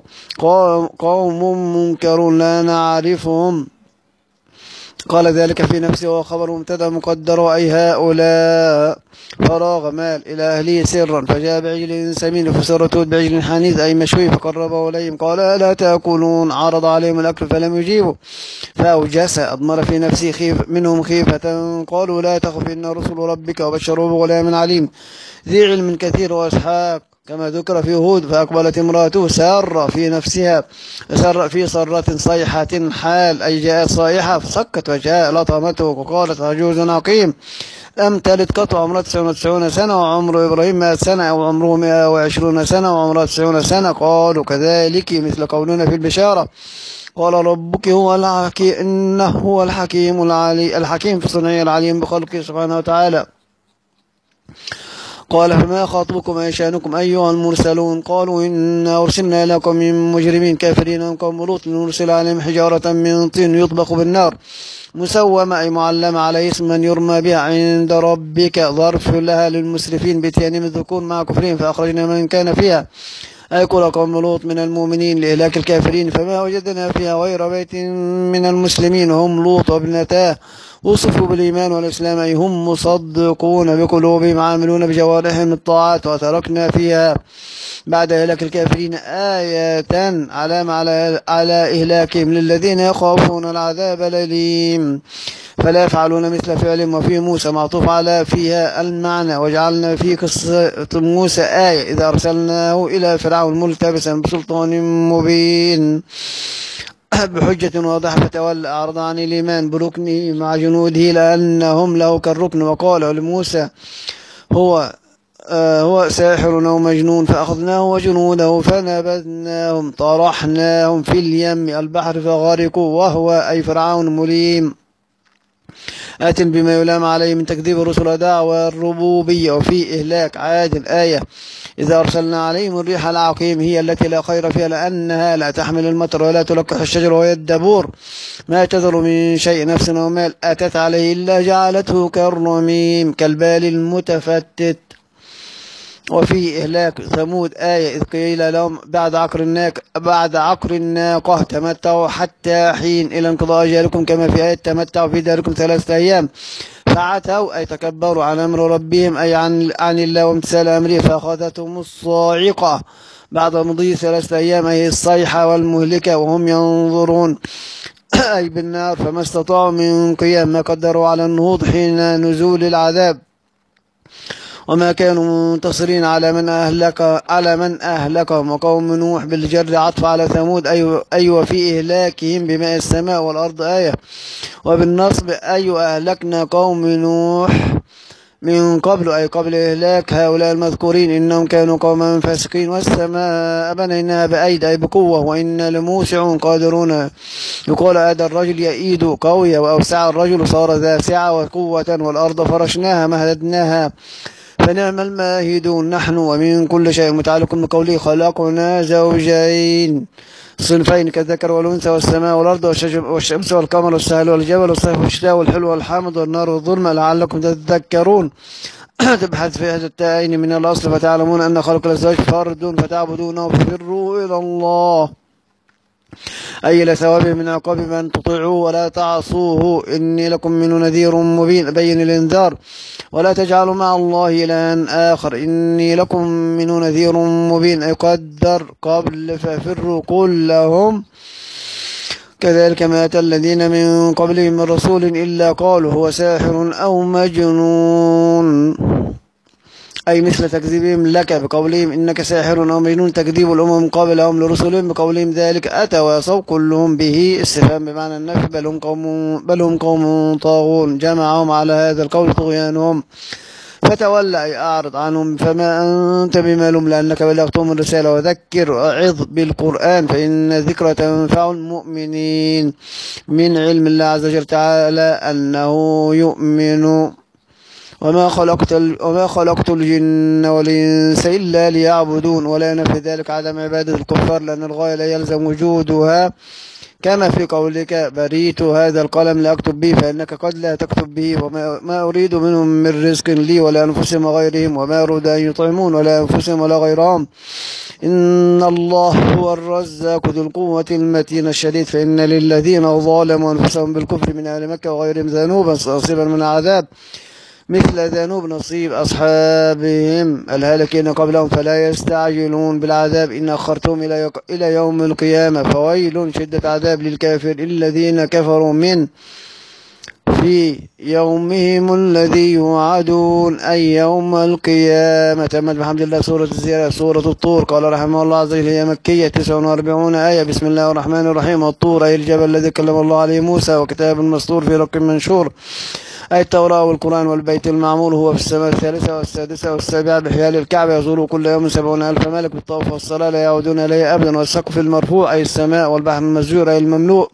قوم منكرون لا نعرفهم، قال ذلك في نفسه وخبر مبتدا مقدر أي هؤلاء، فراغ مال إلى أهله سرا فجاء بعجل سمين فسرته بعجل حنيذ أي مشوي فقربه إليهم قال ألا تأكلون، عرض عليهم الأكل فلم يجيبوا فأوجس أضمر في نفسه خيف منهم خيفة، قالوا لا تخف إن رسل ربك، وبشروه بغلام عليم ذي علم كثير وإسحاق كما ذكر في هود، فأقبلت امرأته سار في نفسها سر في صرة صيحة حال أي جاءت صائحة فسكت وجاء لطمته وقالت عجوز عقيم لم تلد قط، عمرها تسعون وتسعون سنة وعمر إبراهيم مائة سنة أو عمره مائة وعشرون سنة وعمرها تسعون سنة، قالوا كذلك مثل قولنا في البشارة، قال ربك هو الحكيم إنه هو الحكيم العلي الحكيم في صنعه العليم بخلقه سبحانه وتعالى. قال فما خطبكم أي شأنكم أيها المرسلون، قالوا إنا أرسلنا إلى قوم مجرمين كافرين من قوم لوط لنرسل عليهم حجارة من طين يطبخ بالنار مسومة أي معلمة على اسم من يرمى بها عند ربك، ظرف لها للمسرفين بإتيانهم الذكور مع كفرهم فأخرجنا من كان فيها أي قرى قوم لوط من المؤمنين لإهلاك الكافرين، فما وجدنا فيها غير بيت من المسلمين وهم لوط وابنتاه وصفوا بالإيمان والإسلام أي هم مصدقون بقلوبهم عاملون بجوارحهم الطاعات، وتركنا فيها بعد إهلاك الكافرين آية علامة على على إهلاكهم للذين يخافون العذاب الأليم فلا يفعلون مثل فعلهم. وفي موسى معطوف على فيها المعنى، وجعلنا في قصة موسى آية إذا أرسلناه إلى فرعون ملتبسا بسلطان مبين بحجة واضحة فتولى أعرض عن الإيمان بركنه مع جنوده لأنهم له كالركن، وقال لموسى هو آه هو ساحر أو مجنون فأخذناه وجنوده فنبذناهم طرحناهم في اليم البحر فغرقوا وهو أي فرعون مليم آت بما يلام عليه من تكذيب الرسل دعوى الربوبية. وفي إهلاك عاد الآية إذا أرسلنا عليهم الريح العقيم هي التي لا خير فيها لأنها لا تحمل المطر ولا تلقح الشجر وهي الدبور ما تذر من شيء نفس ومال أتت عليه إلا جعلته كالرميم كالبال المتفتت. وفي إهلاك ثمود آية إذ قيل لهم بعد عقر الناقة بعد عقر الناقة تمتعوا حتى حين إلى انقضاء أجالكم كما في آية تمتعوا في داركم ثلاثة أيام فعتوا أي تكبروا عن أمر ربهم أي عن عن الله وامتثال أمره فأخذتهم الصاعقة بعد مضي ثلاثة أيام أي الصيحة والمهلكة وهم ينظرون أي بالنار فما استطاعوا من قيام ما قدروا على النهوض حين نزول العذاب وما كانوا منتصرين على من أهلك على من أهلكهم. وقوم نوح بالجر عطف على ثمود أي أيوة في إهلاكهم بماء السماء والأرض آية، وبالنصب أي أهلكنا قوم نوح من قبل أي قبل إهلاك هؤلاء المذكورين إنهم كانوا قوما فاسقين. والسماء بنيناها بأيد أي بقوة وإنا لموسعون قادرون. يقال هذا الرجل يئيد قوية وأوسع الرجل صار ذا سعة وقوة. والأرض فرشناها مهددناها فنعم الماهدون. نحن ومن كل شيء متعلق بقوله خلقنا زوجين صنفين كالذكر والأنثى والسماء والأرض والشمس والقمر والسهل والجبل والصيف والشتاء والحلو والحامض والنار والظلمة لعلكم تتذكرون تبحث في هذا التائين من الأصل فتعلمون أن خلق الأزواج فرد فتعبدونه ففروا إلى الله، أي إلى ثوابه من عقاب من تطيعوه ولا تعصوه، إني لكم منه نذير مبين. بين الإنذار ولا تجعلوا مع الله إلها آخر، إني لكم منه نذير مبين، أي قدر قبل ففروا قل لهم كذلك ما أتى الذين من قبلهم من رسول إلا قالوا هو ساحر أو مجنون، أي مثل تكذيبهم لك بقولهم إنك ساحر أو مجنون، تكذيب الأمم قبلهم لرسلهم بقولهم ذلك أتواصوا كلهم به، استفهام بمعنى النفي، بل هم قوم بل هم قوم طاغون، جمعهم على هذا القول طغيانهم، فتولى أي أعرض عنهم فما أنت بملوم لأنك بلغتهم الرسالة، وذكر وعظ بالقرآن فإن الذكرى تنفع المؤمنين. من علم الله عز وجل تعالى أنه يؤمن وما خلقت وما خلقت الجن والإنس إلا ليعبدون، ولا ينفي ذلك عدم عبادة الكفار لأن الغاية لا يلزم وجودها، كما في قولك بريت هذا القلم لأكتب به، فإنك قد لا تكتب به، وما ما أريد منهم من رزق لي ولا أنفسهم وغيرهم، وما أريد أن يطعمون ولا أنفسهم ولا غيرهم، إن الله هو الرزاق ذو القوة المتين الشديد. فإن للذين ظالموا أنفسهم بالكفر من أهل مكة وغيرهم ذنوبا نصيبا من عذاب مثل ذنوب نصيب أصحابهم الهالكين قبلهم، فلا يستعجلون بالعذاب إن أخرتهم إلى إلى يوم القيامة، فويل شدة عذاب للكافر الذين كفروا من في يومهم الذي يوعدون، أي يوم القيامة. تمت بحمد الله سورة الزيارة. سورة الطور قال رحمه الله عز وجل هي مكية تسع وأربعين آية. بسم الله الرحمن الرحيم. الطور أي الجبل الذي كلم الله عليه موسى، وكتاب مسطور في رق منشور، أي التوراة والقرآن، والبيت المعمور هو في السماء الثالثة والسادسة والسابعة بحيال الكعبة، يزور كل يوم سبعون ألف ملك بالطواف والصلاة لا يعودون إليه أبدا، والسقف المرفوع أي السماء، والبحر المسجور أي المملوء،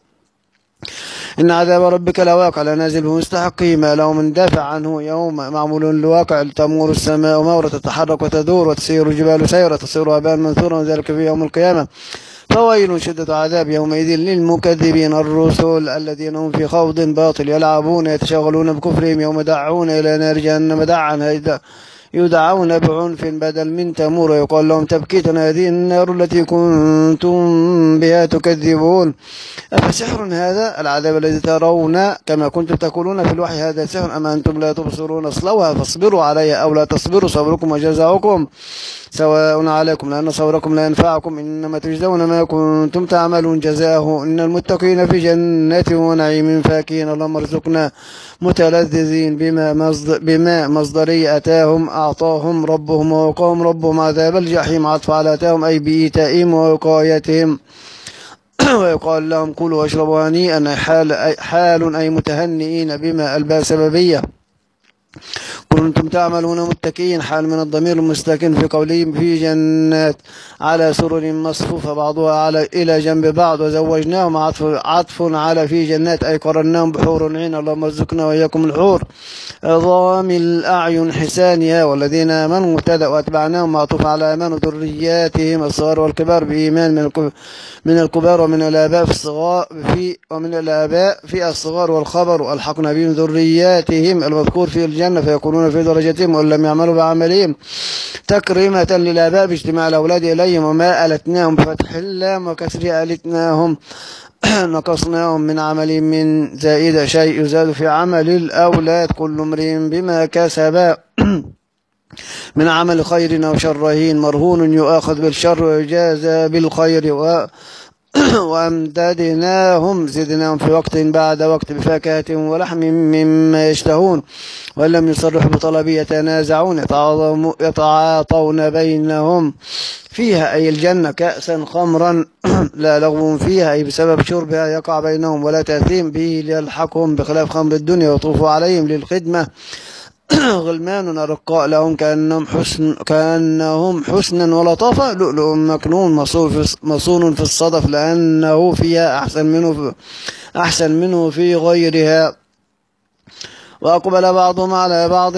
إن عذاب ربك لواقع لا نازل بمستحقه ما له من دافع عنه، يوم معمول لواقع تمور السماء مورة تتحرك وتدور وتسير الجبال سيرا تصير هباء منثورا، ذلك في يوم القيامة. فويل شدة عذاب يومئذ للمكذبين الرسل الذين هم في خوض باطل يلعبون يتشاغلون بكفرهم يوم دعون إلى نار جهنم دعا يدعون بعنف بدل من تمور، ويقال لهم تبكيتا هذه النار التي كنتم بها تكذبون، أفسحر هذا العذاب الذي ترون كما كنتم تقولون في الوحي هذا سحر أم أنتم لا تبصرون، اصلوها فاصبروا عليها أو لا تصبروا صبركم وجزاؤكم سواء عليكم لأن صبركم لا ينفعكم إنما تجزون ما كنتم تعملون جزاءه إن المتقين في جنات ونعيم فاكهين اللهم ارزقنا متلذذين بما مصدر بما مصدري أتاهم أعطاهم ربهم ووقاهم ربهم عذاب الجحيم، عطف على أتاهم أي بإيتائهم ووقايتهم ويقال لهم كلوا واشربوا هنيئا حال أي, حال أي متهنئين بما الباء سببية كنتم تعملون متكئين حال من الضمير المستكن في قولهم في جنات على سرر مصفوفة بعضها على إلى جنب بعض، وزوجناهم عطف, عطف على في جنات أي قرناهم بحور عين اللهم ارزقنا وإياكم الحور عظام الأعين حسانها، والذين آمنوا مبتدأ وأتبعناهم معطوف على آمنوا ذرياتهم الصغار والكبار بإيمان من من الكبار ومن الآباء في الصغار في ومن الآباء في الصغار والخبر، والحقنا بهم ذرياتهم المذكور في الجنة فيكونون في درجتهم وإن لم يعملوا بعملهم تكريمة للآباء باجتماع الأولاد إليهم، وما ألتناهم بفتح اللام وكسر ألتناهم نقصناهم من عمل من زائد شيء يزاد في عمل الأولاد كل امرئ بما كسب من عمل خير أو شرهين مرهون يؤاخذ بالشر ويجازى بالخير و وأمددناهم زدناهم في وقت بعد وقت بفاكهة ولحم مما يشتهون وإن لم يصرحوا بطلب يتنازعون يتعاطون بينهم فيها أي الجنة كأسا خمرا لا لغو فيها أي بسبب شربها يقع بينهم ولا تأثيم به ليلحقهم بخلاف خمر الدنيا ويطوف عليهم للخدمة غلمان رقاء لهم كأنهم حسن كأنهم حسنا ولطافة لؤلؤ مكنون مصون في الصدف لأنه فيها أحسن منه في أحسن منه في غيرها. وأقبل بعضهم على بعض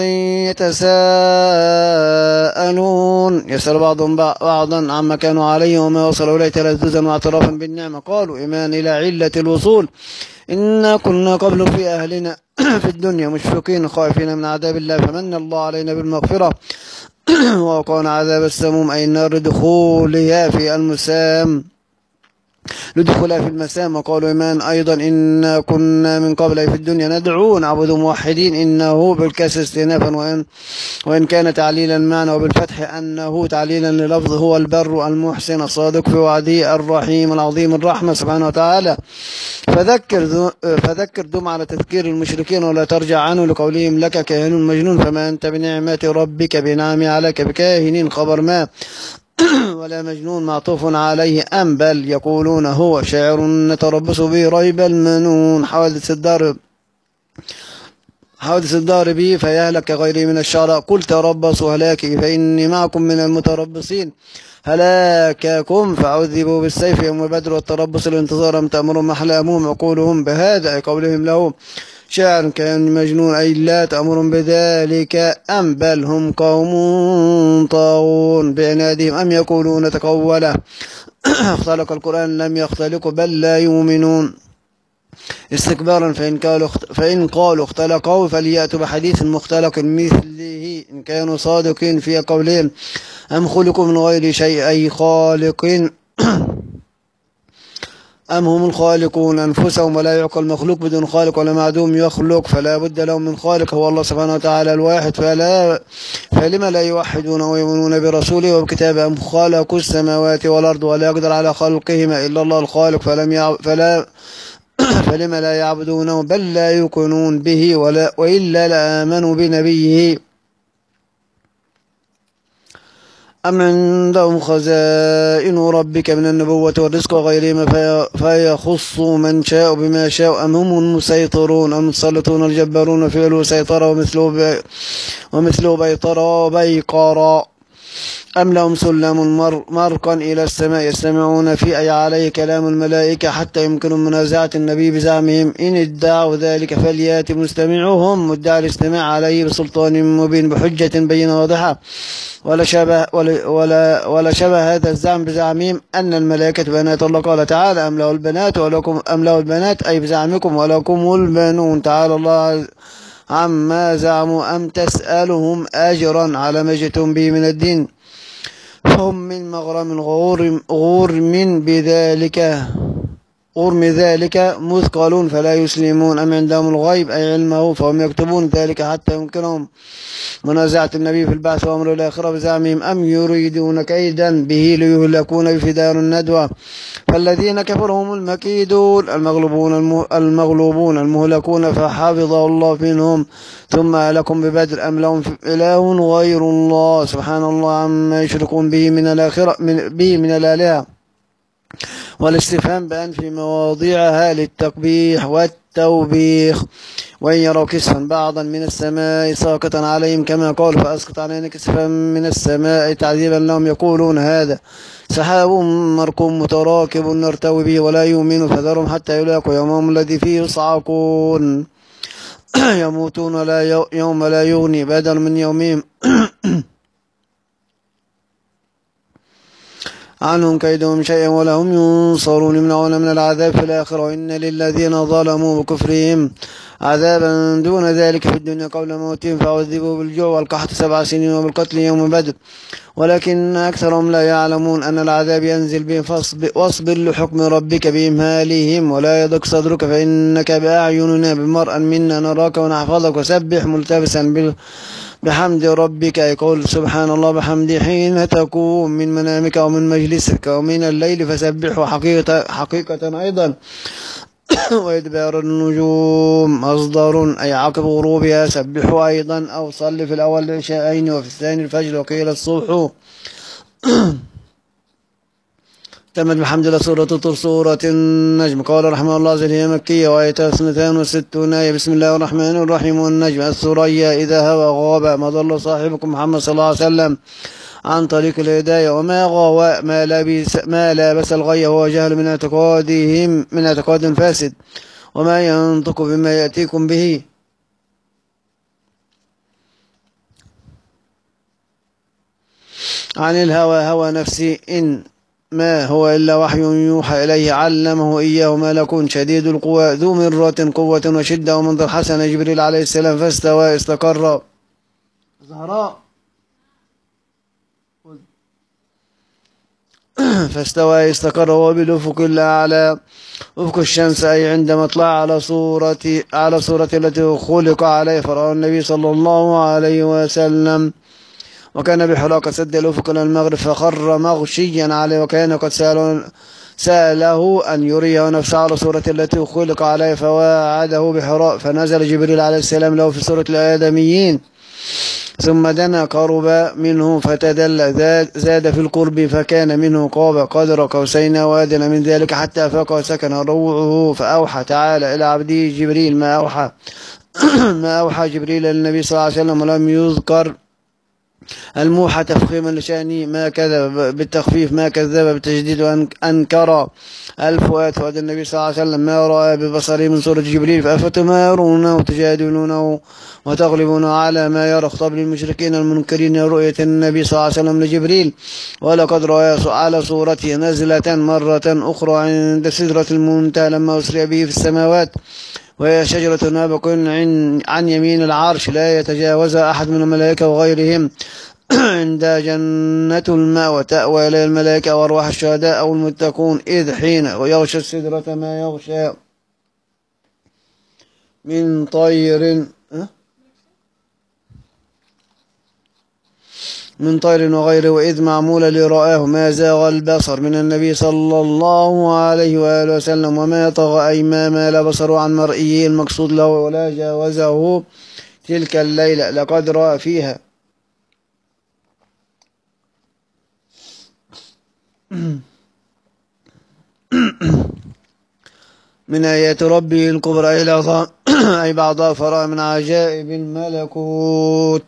يتساءلون يسأل بعضهم بعضا عما كانوا عليه وما وصلوا إليه تلذذا واعترافا بالنعمة قالوا إيمان إلى علة الوصول إنا كنا قبل في أهلنا في الدنيا مشفقين خائفين من عذاب الله، فمن الله علينا بالمغفرة ووقانا عذاب السموم أي النار دخولها في المسام لدخولها في المسام. وقالوا إيمان أيضا إنا كنا من قبل في الدنيا ندعو نعبد موحدين، إنه بالكسر استئنافا وإن, وإن كان تعليلا معنى، وبالفتح أنه تعليلا للفظ هو البر المحسن الصادق في وعده الرحيم العظيم الرحمة سبحانه وتعالى. فذكر ذو فذكر دم على تذكير المشركين ولا ترجع عنه لقولهم لك كاهن مجنون، فما أنت بنعمة ربك بنعم عليك بكاهن خبر ما ولا مجنون معطوف عليه أم بل يقولون هو شاعر نتربص به ريب المنون. حوادث الدار حوادث الدار به فيهلك غيري من الشعراء. قل تربصوا هلاكي فإني معكم من المتربصين هلاككم فعذبوا بالسيف يوم بدر والتربص الانتظار أم تأمرهم أحلامهم عقولهم بهذا أي قولهم له شاعر كان مجنون أي لا تأمرهم بذلك أم بل هم قوم طاغون بعنادهم أم يقولون تقوله اختلق القرآن لم يختلقوا بل لا يؤمنون استكبارا. فإن قالوا فإن قالوا اختلقوا فليأتوا بحديث مختلق مثله إن كانوا صادقين في قولهم أم خلقوا من غير شيء أي خالق أم هم الخالقون أنفسهم ولا يعقل مخلوق بدون خالق ولا معدوم يخلق، فلا بد لهم من خالق هو الله سبحانه وتعالى الواحد، فلا فلما لا يوحدون ويؤمنون برسوله وبكتابه أم خلقوا السماوات والأرض ولا يقدر على خلقهما إلا الله الخالق فلم يعب فلا فلما لا يعبدونه بل لا يكونون به ولا وإلا لآمنوا بنبيه. أم عندهم خزائن ربك من النبوة والرزق وغيرهما فيخص من شاء بما شاء أم هم المسيطرون أم المسلطون الجبارون فعلوا سيطرة ومثله ومثله بيطرة وبيقارا. أم لهم سلم مر مرقا إلى السماء يستمعون فيه أي عليه كلام الملائكة حتى يمكن منازعة النبي بزعمهم إن ادعوا ذلك فليات مستمعهم مدعي الاستماع عليه بسلطان مبين بحجة بينة واضحة. ولا شبه ولا, ولا, ولا شبه هذا الزعم بزعمهم أن الملائكة بنات الله. قال تعالى أم له البنات ولكم أم له البنات أي بزعمكم ولكم البنون. تعالى الله عما زعموا. أم تسألهم أجرا على ما جئتم به من الدين فهم من مغرم غور غور من بذلك غرم ذلك مثقلون فلا يسلمون. أم عندهم الغيب أي علمه فهم يكتبون ذلك حتى يمكنهم منازعة النبي في البعث وأمر الآخرة بزعمهم. أم يريدون كيدا به ليهلكون بفدار الندوة فالذين كفروا هم المكيدون المغلوبون المغلوبون المهلكون فحافظ الله منهم ثم أهلكم ببدر. أم لهم إله غير الله سبحان الله عما يشركون به من الآخرة من به من الآلهة. والاستفهام بأن في مواضيعها للتقبيح والتوبيخ. وإن يروا كسفا بعضا من السماء ساقطا عليهم كما قال فأسقط علينا كسفا من السماء تعذيبا لهم يقولون هذا سحاب مركوم متراكب نرتوي به ولا يؤمن فذرهم حتى يلاقوا يومهم الذي فيه يصعقون يموتون ولا يوم لا يغني بدل من يومهم عنهم كيدهم شيئا ولا هم ينصرون يمنعون من العذاب في الآخرة. وإن للذين ظلموا بكفرهم عذابا دون ذلك في الدنيا قبل موتهم فعذبوا بالجوع والقحط سبع سنين وبالقتل يوم بدر ولكن أكثرهم لا يعلمون أن العذاب ينزل بهم واصبر لحكم ربك بإمهالهم ولا يضق صدرك فإنك بأعيننا بمرء منا نراك ونحفظك وسبح ملتبسا بال بحمد ربك يقول سبحان الله بحمده حين تقوم من منامك ومن مجلسك ومن الليل فسبحه حقيقة, حقيقة أيضا وإدبار النجوم مصدر أي عقب غروبها سبحه أيضا أو صل في الأول العشاءين وفي الثاني الفجر وقيل الصبح. تمت بحمد الله سورة طور سورة النجم. قال رحمه الله زل هي مكية وآيتها اثنتان وستون آية. بسم الله الرحمن الرحيم. والنجم الثريا إذا هوى غاب ما ضل صاحبكم محمد صلى الله عليه وسلم عن طريق الهداية وما غوى ما لبس ما لابس الغي هو جهل من اعتقادهم من اعتقاد فاسد وما ينطق بما يأتيكم به عن الهوى هوى نفسي إن ما هو إلا وحي يوحى إليه علمه إياه ملك شديد القوى ذو مرة قوة وشدة ومنظر حسن جبريل عليه السلام فاستوى استقر زهراء فاستوى استقر وهو بالأفق الأعلى أفق الشمس أي عندما اطلع على صورة على صورة التي خلق عليه فرأى النبي صلى الله عليه وسلم وكان بحلاقة سد الأفق إلى المغرب فخر مغشيا عليه وكان قد سأله, سأله أن يريه نفسه على صورة التي خلق عليه فواعده بحراء فنزل جبريل عليه السلام له في صورة الآدميين ثم دنا قرب منه فتدلى زاد في القرب فكان منه قاب قدر قوسين وادنى من ذلك حتى أفاق وسكن روعه فأوحى تعالى إلى عبده جبريل ما أوحى ما أوحى جبريل للنبي صلى الله عليه وسلم ولم يذكر الموحى تفخيما لشأنه ما كذب بالتخفيف ما كذب بالتجديد وأنكر الفؤاد فؤاد النبي صلى الله عليه وسلم ما رأى ببصره من صورة جبريل فأفتمارونه وتجادلونه وتغلبون على ما يرى خطاب للمشركين المنكرين رؤية النبي صلى الله عليه وسلم لجبريل ولقد رأى على صورته نزلة مرة أخرى عند سدرة المنتهى لما أسري به في السماوات وهي شجرة نابق عن يمين العرش لا يتجاوزها أحد من الملائكة وغيرهم عند جنة الماء وتأوى إلى الملائكة وأرواح الشهداء أو المتقون إذ حين ويغشى السدرة ما يغشى من طير من طير وغيره وإذ معمولة لرآه ما زاغ البصر من النبي صلى الله عليه وآله وسلم وما طغى أي ما مال بصره عن مرئيه المقصود له ولا جاوزه تلك الليلة لقد رأى فيها من آيات ربه الكبرى أي العظام أي بعضها فرأى من عجائب الملكوت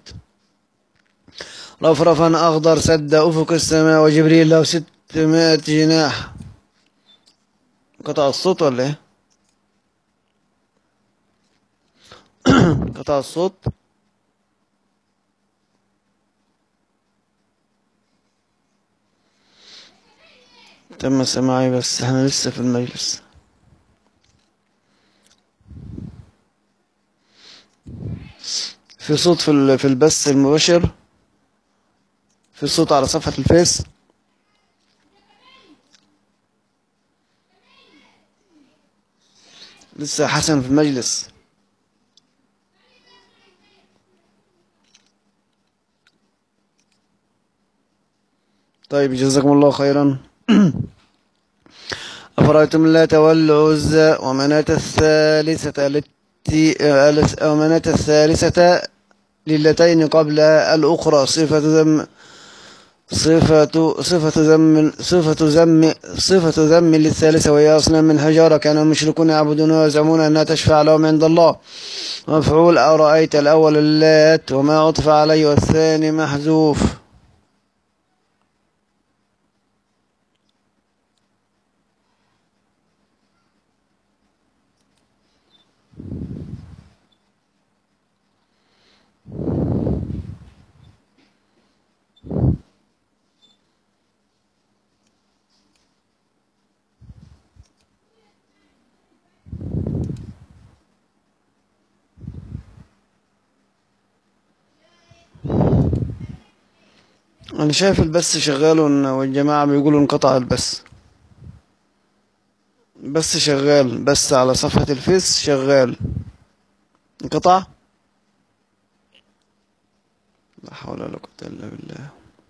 رفرفا أخضر سد أفق السماء وجبريل له ستمائة جناح. قطع الصوت ولا إيه؟ قطع الصوت. تم سماعي بس احنا لسه في المجلس. في صوت في في البث المباشر، في صوت على صفحة الفيس. لسه حسن في المجلس. طيب جزاكم الله خيرا. أفرأيتم اللات والعزى ومناة الثالثة التي ومناة الثالثة للتين قبل الأخرى صفة ذم صفة صفة ذم صفة ذم صفة ذم للثالثة وهي أصنام من حجارة كان المشركون يعبدونها ويزعمون أنها تشفع لهم عند الله. مفعول أرأيت الأول اللات وما عطف عليه والثاني محذوف. أنا شايف البث شغال والجماعة بيقولوا انقطع البث. بث شغال، بث على صفحة الفيس شغال. انقطع؟ لا حول ولا قوة إلا بالله.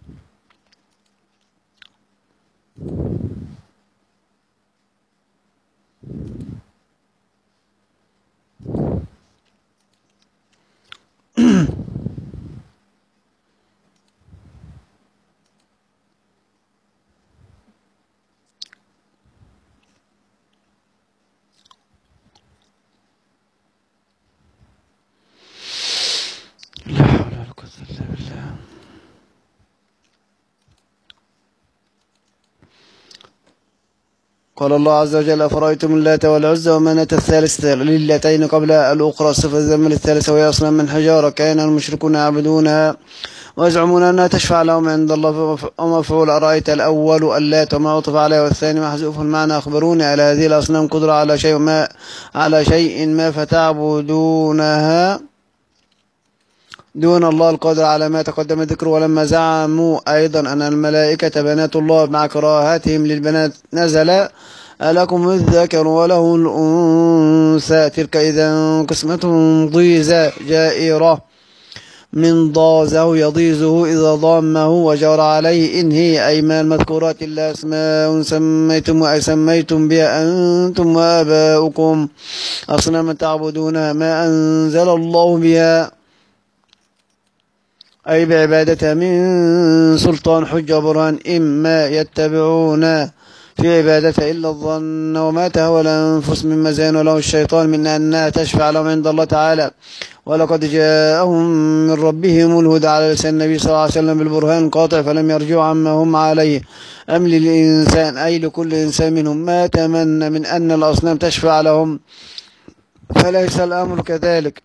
قال الله عز وجل أفرأيتم اللات والعزى ومناة الثالثة للتين قبل الأخرى صفة ذم للثالثة وهي أصنام من حجارة كان المشركون يعبدونها ويزعمون أنها تشفع لهم عند الله. ومفعول أرأيت الأول اللات وما عطف عليه، والثاني محذوف المعنى. أخبروني على هذه الأصنام قدرة على شيء ما على شيء ما فتعبدونها دون الله القادر على ما تقدم ذكره. ولما زعموا أيضا أن الملائكة بنات الله مع كراهتهم للبنات نزل ألكم الذكر وله الأنثى تلك إذا قسمة ضيزى جائرة من ضازه يضيزه إذا ضامه وجار عليه إن هي أيمان المذكورات إلا أسماء سميتم وأسميتم بها أنتم وآباؤكم أصناما تعبدونها ما أنزل الله بها أي بعبادتها من سلطان حجة برهان إما يتبعون في عبادته إلا الظن وما تهوى الأنفس من مزين وله الشيطان من أنها تشفع لهم عند الله تعالى. ولقد جاءهم من ربهم الهدى على لسان النبي صلى الله عليه وسلم بالبرهان القاطع فلم يرجعوا عما هم عليه. أم للإنسان أي لكل إنسان منهم ما تمنى من أن الأصنام تشفع لهم فليس الأمر كذلك.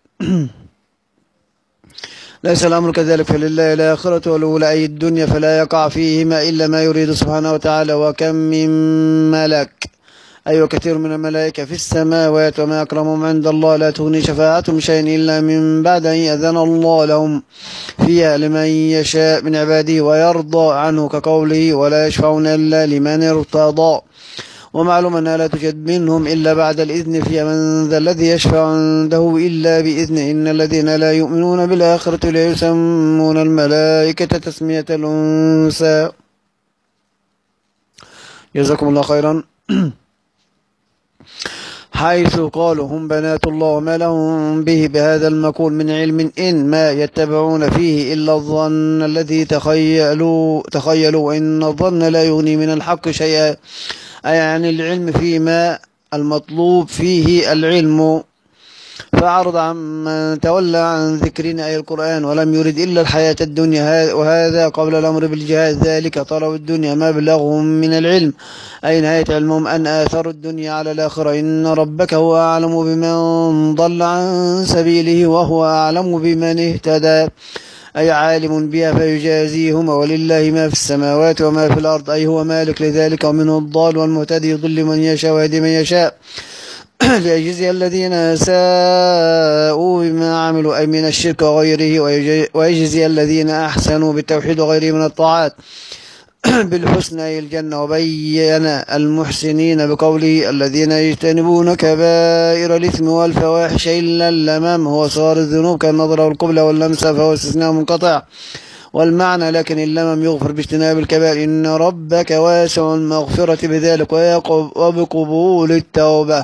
ليس الأمر كذلك فلله الآخرة والأولى أي الدنيا فلا يقع فيهما إلا ما يريد سبحانه وتعالى. وكم من ملك أي وكثير من الملائكة في السماوات وما أكرمهم عند الله لا تغني شفاعتهم شيئا إلا من بعد أن يأذن الله لهم فيها لمن يشاء من عباده ويرضى عنه كقوله ولا يشفعون إلا لمن ارتضى. ومعلوم أنها لا توجد منهم إلا بعد الإذن فيها من ذا الذي يشفع عنده إلا بإذنه إن الذين لا يؤمنون بالآخرة لا يسمون الملائكة تسمية الأنثى. جزاكم الله خيرا. حيث قالوا هم بنات الله وما لهم به بهذا المقول من علم إن ما يتبعون فيه إلا الظن الذي تخيلوا تخيلوا وإن الظن لا يغني من الحق شيئا أي يعني العلم فيما المطلوب فيه العلم. فأعرض عمن تولى عن ذكرنا أي القرآن ولم يرد إلا الحياة الدنيا وهذا قبل الأمر بالجهاد ذلك طلب الدنيا مبلغهم من العلم أي نهاية علمهم أن آثروا الدنيا على الآخرة. إن ربك هو أعلم بمن ضل عن سبيله وهو أعلم بمن اهتدى أي عالم بها فيجازيهم ولله ما في السماوات وما في الأرض أي هو مالك لذلك ومنه الضال والمهتدي يضل من يشاء ويهدي من يشاء ليجزي الذين ساءوا بما عملوا أي من الشرك وغيره ويجزي الذين أحسنوا بالتوحيد وغيره من الطاعات بالحسنى أي الجنة. وبين المحسنين بقوله الذين يجتنبون كبائر الإثم والفواحش إلا اللمم هو صار الذنوب كالنظر والقبلة واللمسة فهو استثناء منقطع والمعنى لكن اللمم يغفر باجتناب الكبائر. إن ربك واسع المغفرة بذلك وبقبول التوبة.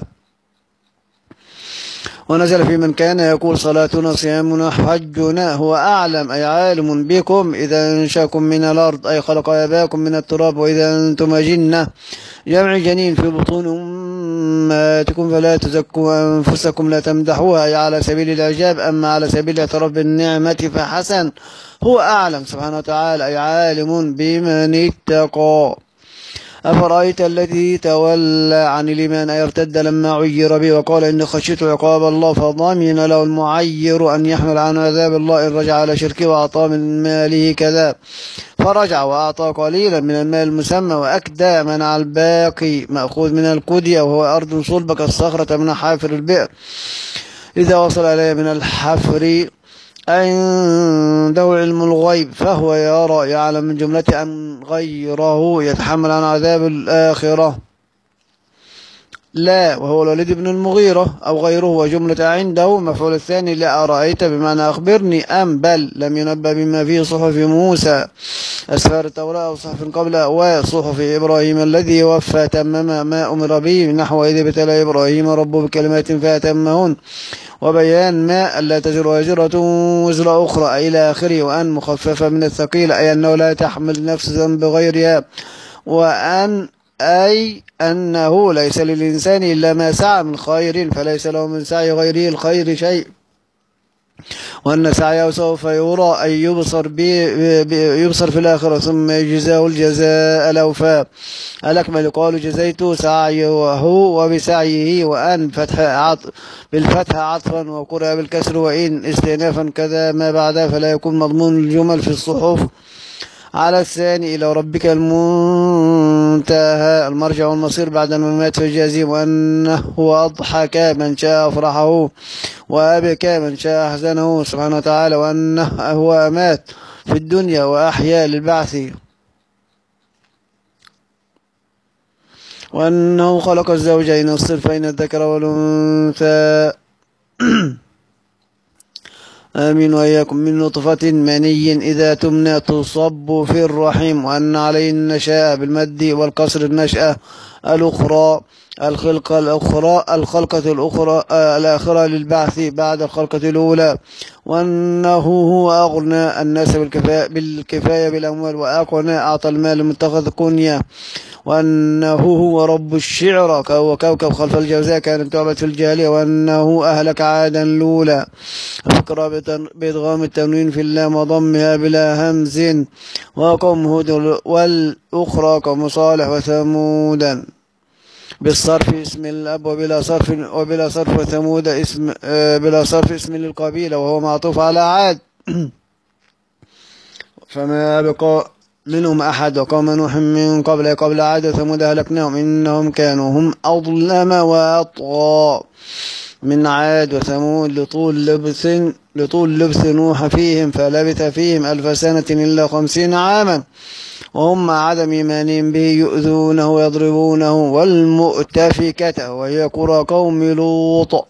ونزل في من كان يقول صلاتنا صيامنا حجنا هو أعلم أي عالم بكم إذا أنشاكم من الأرض أي خلق أباكم من التراب وإذا أنتم جنة جمع جنين في بطون أمهاتكم فلا تزكوا أنفسكم لا تمدحوها أي على سبيل الإعجاب أما على سبيل الاعتراف بالنعمة فحسن هو أعلم سبحانه وتعالى أي عالم بمن اتقى. أفرأيت الذي تولى عن الإيمان أي ارتد لما عير به وقال إن خشيت عقاب الله فضامن له المعير أن يحمل عن عذاب الله إن رجع على شركه وأعطى من ماله كذا فرجع وأعطى قليلا من المال المسمى وأكدى منع الباقي مأخوذ من الكدية وهو أرض صلبة كالصخرة من حافر البئر إذا وصل إليه من الحفر عنده علم الغيب فهو يرى يعلم من جملة أن غيره يتحمل عن عذاب الآخرة لا وهو الوليد بن المغيرة أو غيره وجملة عنده مفعول الثاني لا أرأيت بمعنى أخبرني أم بل لم ينبأ بما فيه صحف موسى أسفار التوراة وصحف قبل وصحف إبراهيم الذي وفى تمم ما أمر به نحو إذ ابتلى إبراهيم ربه بكلمات فأتمهن وبيان ما ألا تزر وازرة وزر أخرى أي إلى آخره وأن مخففة من الثقيل أي أنه لا تحمل نفس ذنب غيرها وأن أي أنه ليس للإنسان إلا ما سعى من خير فليس له من سعي غيره الخير شيء وأن سعيه سوف يرى أي يبصر, بي بي يبصر في الآخرة ثم يجزاه الجزاء الأوفى الأكمل. قالوا جزيت سعيه وبسعيه، وأن فتح عطف بالفتح عطفا وقرأ بالكسر، وإن استئنافا كذا ما بعدها فلا يكون مضمون الجمل في الصحف على الثاني. إلى ربك المنتهى المرجع والمصير بعد الممات فجازم. وأنه أضحك من شاء أفرحه وأبكى من شاء أحزنه سبحانه وتعالى. وأنه هو أمات في الدنيا وأحيا للبعث. وأنه خلق الزوجين الصنفين الذكر والأنثى آمين وإياكم من نطفة مني إذا تمنى تصب في الرحم. وأن عليه النشاء بالمد والقصر النشأة الأخرى الخلقة الأخرى الخلقة الأخرى الآخرة للبعث بعد الخلقة الأولى. وأنه هو أغنى الناس بالكفاية, بالكفاية بالأموال، وأقنى أعطى المال المتخذ كنية. وأنه هو رب الشعر وكوكب خلف الجوزاء كانت تعبد في الجاهلية. وأنه أهلك عادا الأولى. فكرة بإدغام التنوين في اللام وضمها بلا همز. وقوم هود، والأخرى قوم صالح وثمودا بالصرف اسم الأب وبلا صرف وبلا صرف وثمود اسم بلا صرف اسم للقبيلة وهو معطوف على عاد. فما بقى منهم أحد. وقوم نوح من قبل قبل عاد وثمود أهلكناهم إنهم كانوا هم أظلم وأطغى من عاد وثمود لطول لبث لطول لبث نوح فيهم فلبث فيهم ألف سنة إلا خمسين عاما وهم مع عدم إيمانهم به يؤذونه ويضربونه. والمؤتفكة وهي قرى قوم لوط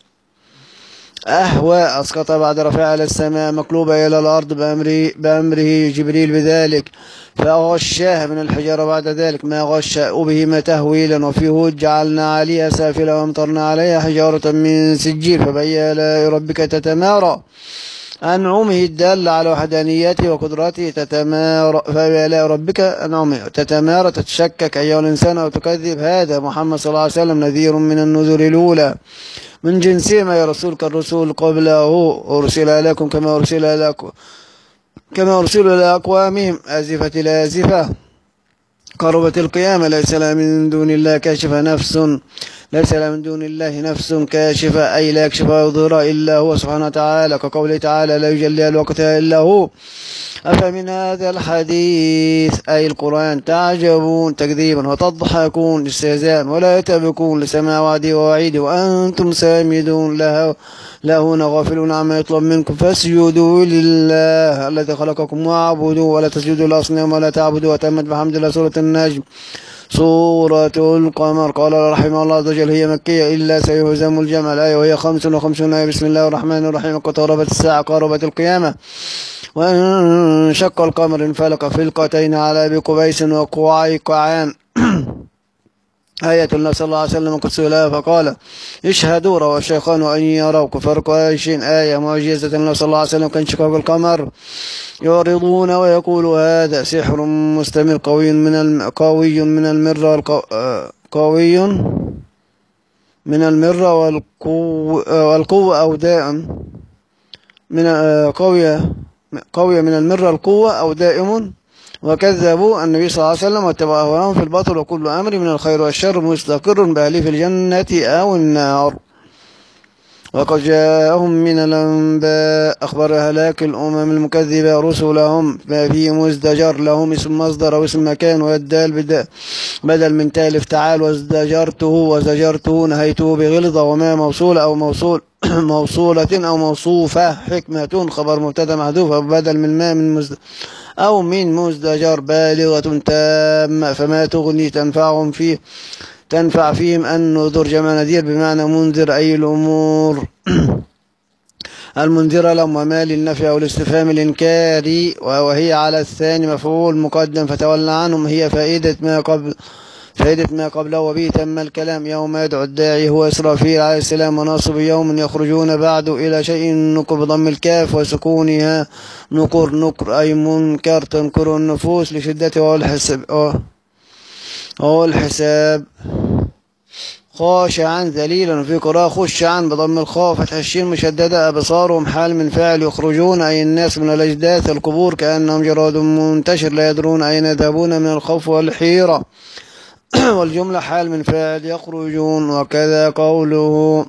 أهوى أسقط بعد رفعها إلى السماء مقلوبة إلى الأرض بأمره, بأمره جبريل بذلك فغشاها من الحجارة بعد ذلك ما غش أبهم تهويلا. وفي هود جعلنا عليها سافلا وامطرنا عليها حجارة من سجيل فبأي آلاء ربك تتمارى. أنعمه الدال على وحدانيته وقدرته تتمارى. فبأي آلاء ربك أنعمه تتمارى تتشكك أيها الإنسان أو تكذب. هذا محمد صلى الله عليه وسلم نذير من النذر الأولى من جنسهما يا رسول كالرسول قبله أرسل إليكم كما أرسل إليكم كما أرسل إلى أقوامهم. آزفة الآزفة قربت القيامة ليس لها من دون الله كاشفة نفس ليس لها من دون الله نفس كاشفة أي لا يكشف ويظهر إلا هو سبحانه وتعالى كقوله تعالى لا يجلي الوقت إلا هو. أفمن هذا الحديث أي القرآن تعجبون تكذيبا وتضحكون استهزاء ولا تبكون لسماع وعدي ووعيدي وأنتم سامدون له لهون غافلون عما يطلب منكم فاسجدوا لله الذي خلقكم واعبدوا ولا تسجدوا لأصنام ولا تعبدوا. وتمت بحمد الله سورة النجم. سورة القمر. قال رحمه الله عز وجل هي مكية إلا سيهزم الجمع. الآية وهي خمس وخمسون آية. بسم الله الرحمن الرحيم. اقتربت الساعة قربت القيامة وانشق القمر انفلق فلقتين على أبي قبيس وقعيقعان. آية النبي صلى الله عليه وسلم قد سئل فقال اشهدوا روى الشيخان وأن يروا كفار قريش. آية معجزة النبي صلى الله عليه وسلم كانشقاق القمر يعرضون ويقول هذا سحر مستمر قوي من الم... قوي من المرة والقو... قوي من المرة والقو... والقوة أو دائم من قوية قوية من المرة القوة أو دائم. وكذبوا النبي صلى الله عليه وسلم واتبعوا أهواءهم في الباطل وكل أمر من الخير والشر مستقر بأهله في الجنة أو النار. وقد جاءهم من الأنباء أخبار هلاك الأمم المكذبة رسلهم ما فيه مزدجر لهم اسم مصدر أو اسم مكان والدال بدل من تالف تعال وازدجرته وزجرته نهيته بغلظة وما موصول أو موصول موصولة أو موصوفة حكمة خبر مبتدا محذوف بدل من ما من مزدجر أو من مزدجر بالغة تامة فما تغني تنفعهم فيه تنفع فيهم النذر جمع نذير بمعنى منذر أي الأمور المنذرة لهم. وما للنفي أو الاستفهام الإنكاري وهي على الثاني مفعول مقدم فتولى عنهم هي فائدة ما قبل فائدة ما قبله وبه تم الكلام. يوم يدعو الداعي هو إسرافيل عليه السلام وناصب يوم يخرجون بعد إلى شيء نكر بضم الكاف وسكونها نكر نكر أي منكر تنكر النفوس لشدته والحساب والحساب خاشعا ذليلا، في قراءة خشعا بضم الخاء فتح الشين مشددة. أبصارهم حال من فاعل يخرجون أي الناس من الأجداث القبور كأنهم جراد منتشر لا يدرون أين يذهبون من الخوف والحيرة. والجملة حال من فاعل يخرجون. وكذا قوله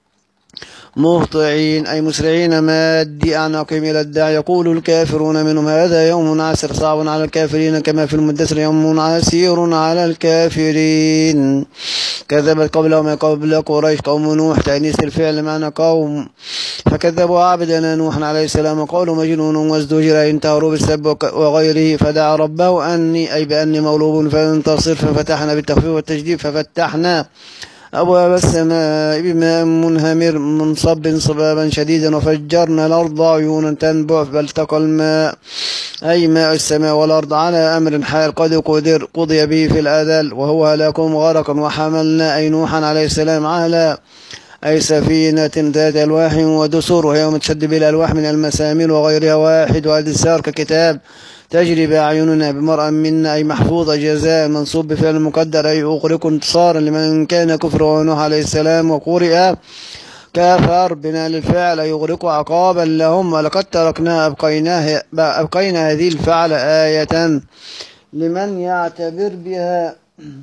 مهطعين أي مسرعين مادي أعناقهم إلى الداع. يقول الكافرون منهم هذا يوم عسر صعب على الكافرين كما في المدثر يوم عسير على الكافرين. كذبت قبلهم قبل قريش قوم نوح تأنيس الفعل معنى قوم، فكذبوا عبدنا نوح عليه السلام وقالوا مجنون وازدجر انتهروا بالسب وغيره. فدعا ربه أني أي بأني مغلوب فانتصر، ففتحنا بالتخفيف والتجديد ففتحنا أبواب السماء بماء منهمر منصب صبابا شديدا وفجرنا الأرض عيونا تنبع فالتقى الماء أي ماء السماء والأرض على أمر حال قد قدر قضي به في الأزل وهو هلاكم غرقا. وحملنا أي نوحا عليه السلام على أي سفينة ذات ألواح ودسور وهي متشد بالألواح من المسامير وغيرها واحد وأدسار ككتاب تجري بأعيننا بمرأة منا أي محفوظة جزاء منصوب بفعل مقدر أي أغرق انتصارا لمن كان كفر ونوح عليه السلام. وقرئ كافر بنا للفعل أي يغرق عقابا لهم. ولقد تركنا أبقيناه أبقينا هذه الفعل آية لمن يعتبر بها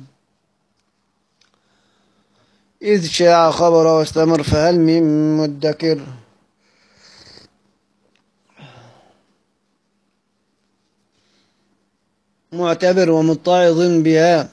إذ شاع خبر واستمر فهل من مدكر. معتبر ومتعظ بها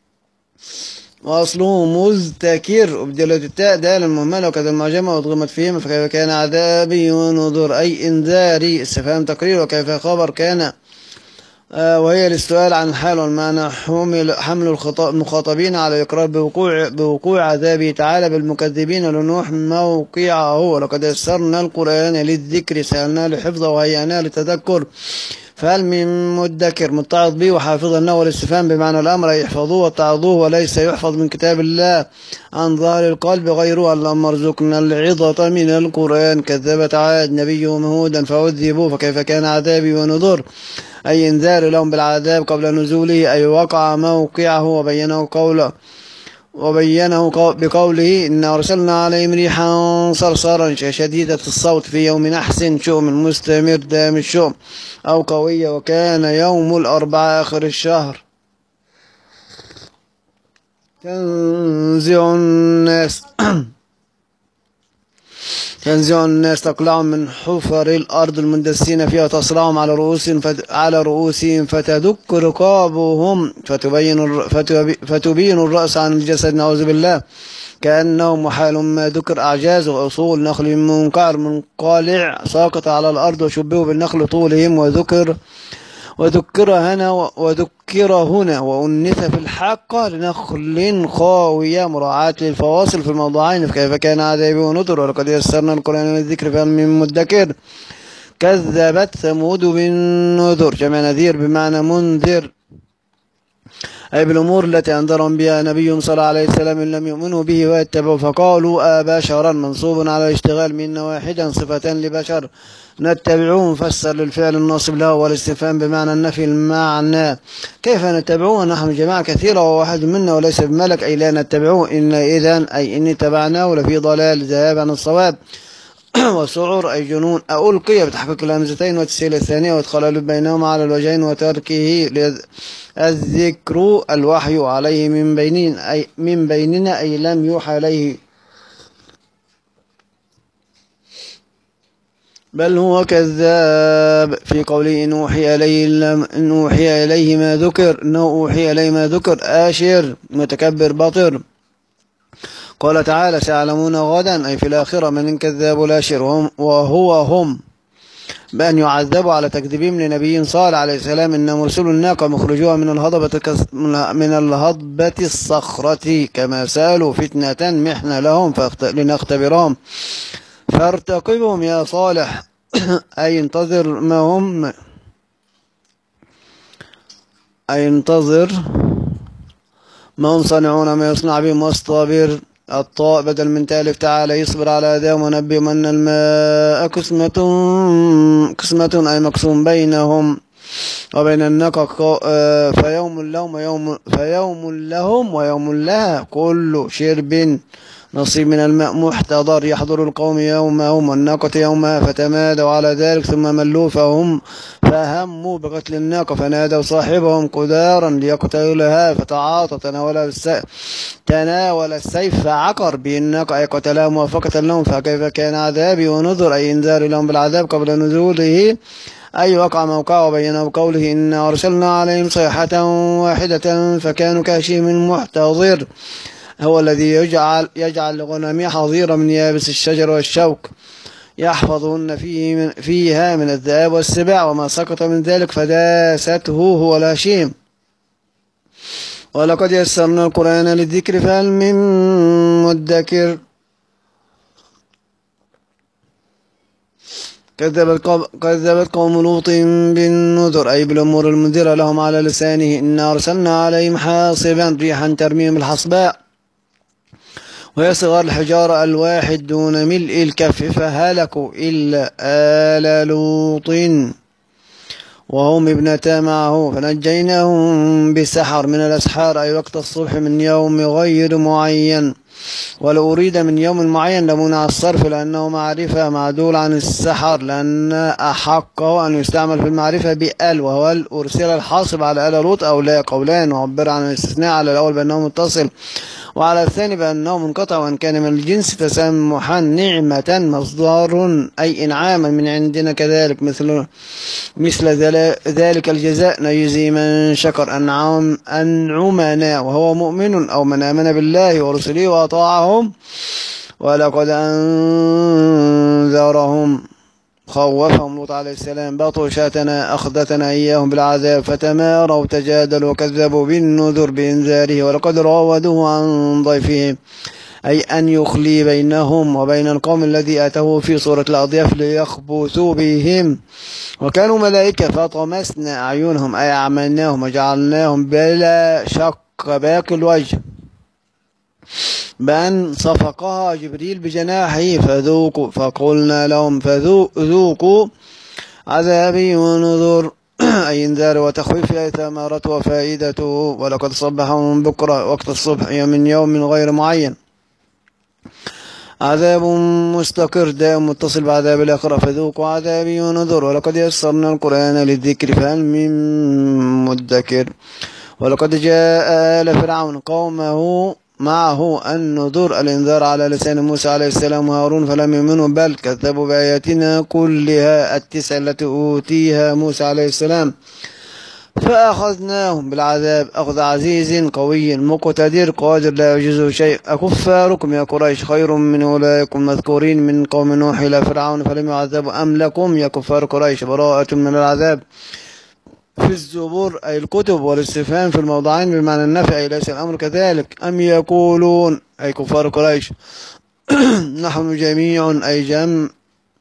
وأصله مذتكر أبدلت التاء دالا مهملة وكذا المعجمة وأضغمت فيهما فكيف كان عذابي ونذر أي إنذاري استفهام تقرير. وكيف خبر كان آه وهي للسؤال عن الحال والمعنى. حمل, حمل المخاطبين على الإقرار بوقوع, بوقوع عذابه تعالى بالمكذبين لنوح موقعه. ولقد يسرنا القرآن للذكر سألنا لحفظه وهيئنا للتذكر. فهل من مدكر متعظ به وحافظا له والاستفهام بمعنى الأمر يحفظوه وتعظوه وليس يحفظ من كتاب الله عن ظهر القلب غيره. اللهم ارزقنا العظة من القرآن. كذبت عاد نبيهم هودا فعذبوا فكيف كان عذابي ونذر أي انذار لهم بالعذاب قبل نزوله أي وقع موقعه. وبينه قوله وبينه بقوله إنا أرسلنا عليهم ريحا صرصرا شديدة الصوت في يوم نحس شؤم مستمر دام الشؤم أو قوية. وكان يوم الأربعاء آخر الشهر تنزع الناس تنزع الناس تقلعهم من حفر الأرض المندسين فيها تصرعهم على رؤوسهم فت... على رؤوسهم فتدك رقابهم فتبين فتبين الرأس عن الجسد نعوذ بالله كأنه محال ما ذكر أعجاز وأصول نخل منقعر منقالع ساقط على الأرض وشبهوا بالنخل طولهم وذكر وذكر هنا وذكر هنا وأنث في الحق لنخل خاوية مراعاة للفواصل في الموضوعين. فكيف كان عذابي ونذر. ولقد يسرنا القرآن للذكر فهل من مدكر. كذبت ثمود بالنذر جمع نذير بمعنى منذر أي بالأمور التي أنذرهم بها نبيهم صلى الله عليه وسلم إن لم يؤمنوا به ويتبعوا. فقالوا أبشرا منصوب على الاشتغال من واحدا صفة لبشر نتبعوه مفسر للفعل الناصب له والاستفهام بمعنى النفي المعنى. كيف نتبعوه نحن جماعة كثيرة وواحد منا وليس بملك أي لا نتبعوه إن إذن أي إني تبعناه لفي ضلال ذهاب عن الصواب. وسعر أي جنون ألقي بتحقيق الهمزتين وتسهيل الثانية وادخال بينهما على الوجهين وتركه الذكر الوحي عليه من بيننا أي من بيننا أي لم يوحى إليه بل هو كذاب. في قوله إن أوحي إليه إن أوحي إليه ما ذكر إنه أوحي إليه ما ذكر آشر متكبر باطر. قال تعالى سيعلمون غدا أي في الآخرة من كذاب الآشر وهم وهو هم بأن يعذبوا على تكذيبهم لنبي صالح عليه السلام إن مرسل الناقة مخرجوها من الهضبة من الهضبة الصخرة كما سألوا فتنة محنة لهم لنختبرهم فارتقبهم يا صالح أي انتظر ما هم أي انتظر ما هم صنعون ما يصنع بهم واصطبر. الطاء بدل من تالف تعالى يصبر على أذاهم ونبئهم أن الماء قسمة قسمة أي مقسوم بينهم وبين الناقة آه، فيوم لهم ويوم فيوم لهم ويوم لها، كل شرب نصيب من الماء محتضر. يحضر القوم يومهم والناقة يومها، فتمادوا على ذلك ثم ملوا فهم فهموا بقتل الناقة، فنادوا صاحبهم قدارا ليقتلها، فتعاطى تناول السيف تناول السيف فعقر به الناقة أي قتلها موافقة لهم. فكيف كان عذابي ونذر أي إنذار لهم بالعذاب قبل نزوله أي وقع موقعه. وبينه بقوله إنا أرسلنا عليهم صيحة واحدة فكانوا كهشيم المحتضر، هو الذي يجعل يجعل لغنمه حظيرا من يابس الشجر والشوك يحفظهن فيه من فيها من الذئاب والسباع، وما سقط من ذلك فداسته هو الهشيم. ولقد يسرنا القرآن للذكر فهل من مدكر. كذبت قوم, كذبت قوم لوط بالنذر أي بالأمور المنذرة لهم على لسانه. إنا أرسلنا عليهم حاصبا ريحا ترميهم بالحصباء، وهي صغار الحجارة الواحد دون ملء الكف، فهلكوا إلا آل لوط وهم ابنتا معه، فنجيناهم بسحر من الأسحار أي وقت الصبح من يوم غير معين. ولو أريد من يوم معين لمنع الصرف لأنه معرفة معدول عن السحر، لأن أحقه أن يستعمل في المعرفة بأل، وهو أرسل الحاصب على آل لوط أو لا قولان، وعبر عن الاستثناء على الأول بأنه متصل وعلى الثاني بأنه منقطع، وإن كان من الجنس تسمحا. نعمة مصدر أي إنعاما من عندنا، كذلك مثل مثل ذلك الجزاء نجزي من شكر. أنعم أنعمنا وهو مؤمن أو من آمن بالله ورسله وأطاعهم. ولقد أنذرهم خوفهم لوط عليه السلام بطشتنا أخذتنا إياهم بالعذاب، فتماروا تجادلوا وكذبوا بالنذر بإنذاره. ولقد راودوه عن ضيفهم أي أن يخلي بينهم وبين القوم الذي أتوه في صورة الأضياف ليخبثوا بهم، وكانوا ملائكة فطمسنا أعينهم أي أعملناهم وجعلناهم بلا شق باقي الوجه، بأن صفقها جبريل بجناحه فذوقوا فقلنا لهم فذوقوا عذابي ونذر أي انذار وتخويف أي ثمرته وفائدته. ولقد صبحهم بكرة وقت الصبح من يوم غير معين عذاب مستقر دائم متصل بعذاب الآخرة، فذوقوا عذابي ونذر. ولقد يسرنا القرآن للذكر فهل من مدكر. ولقد جاء آل فرعون قومه معه النذر الانذار على لسان موسى عليه السلام وهارون فلم يؤمنوا بل كذبوا بآياتنا كلها التسع التي أوتيها موسى عليه السلام، فأخذناهم بالعذاب أخذ عزيز قوي مقتدر قادر لا يعجزه شيء. أكفاركم يا قريش خير من أولئكم المذكورين من قوم نوح إلى فرعون فلم يعذبوا أم لكم يا كفار قريش براءة من العذاب في الزبور أي الكتب، والاستفهام في الموضعين بمعنى النفي أي ليس الأمر كذلك. أم يقولون أي كفار قريش نحن جميع أي جمع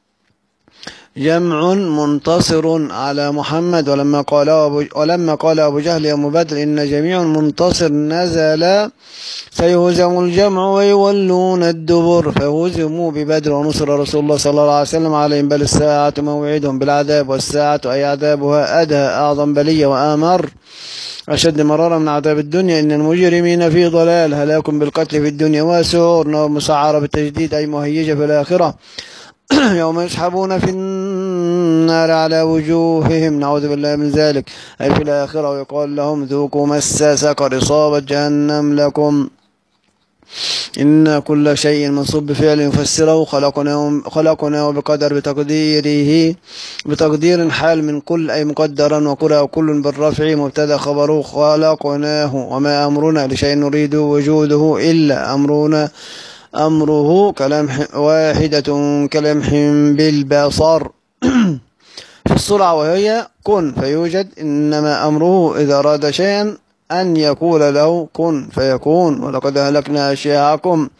جمع منتصر على محمد. ولما قال أبو ولما قال أبو جهل يوم بدر إن جميع منتصر نزل سيهزم الجمع ويولون الدبر، فهزموا ببدر ونصر رسول الله صلى الله عليه وسلم عليهم. بل الساعة موعدهم بالعذاب، والساعة أي عذابها أدهى أعظم بلية وآمر أشد مرارا من عذاب الدنيا. إن المجرمين في ضلال هلاكم بالقتل في الدنيا وسعور نار مسعرة بالتجديد أي مهيجة في الآخرة يوم يسحبون في النار على وجوههم نعوذ بالله من ذلك أي في الآخرة، ويقال لهم ذوقوا مس سقر إصابة جهنم لكم. إن كل شيء منصوب بفعل يفسره خلقناه خلقناه بقدر بتقديره بتقدير حال من كل أي مقدرا، وقرأ كل بالرفع مبتدأ خبره خلقناه. وما أمرنا لشيء نريد وجوده إلا أمرنا أمره كلمح واحدة كلمح بالبصر في السرعة وهي كن فيوجد، إنما أمره إذا أراد شيئا أن يقول له كن فيكون. ولقد أهلكنا أشياعكم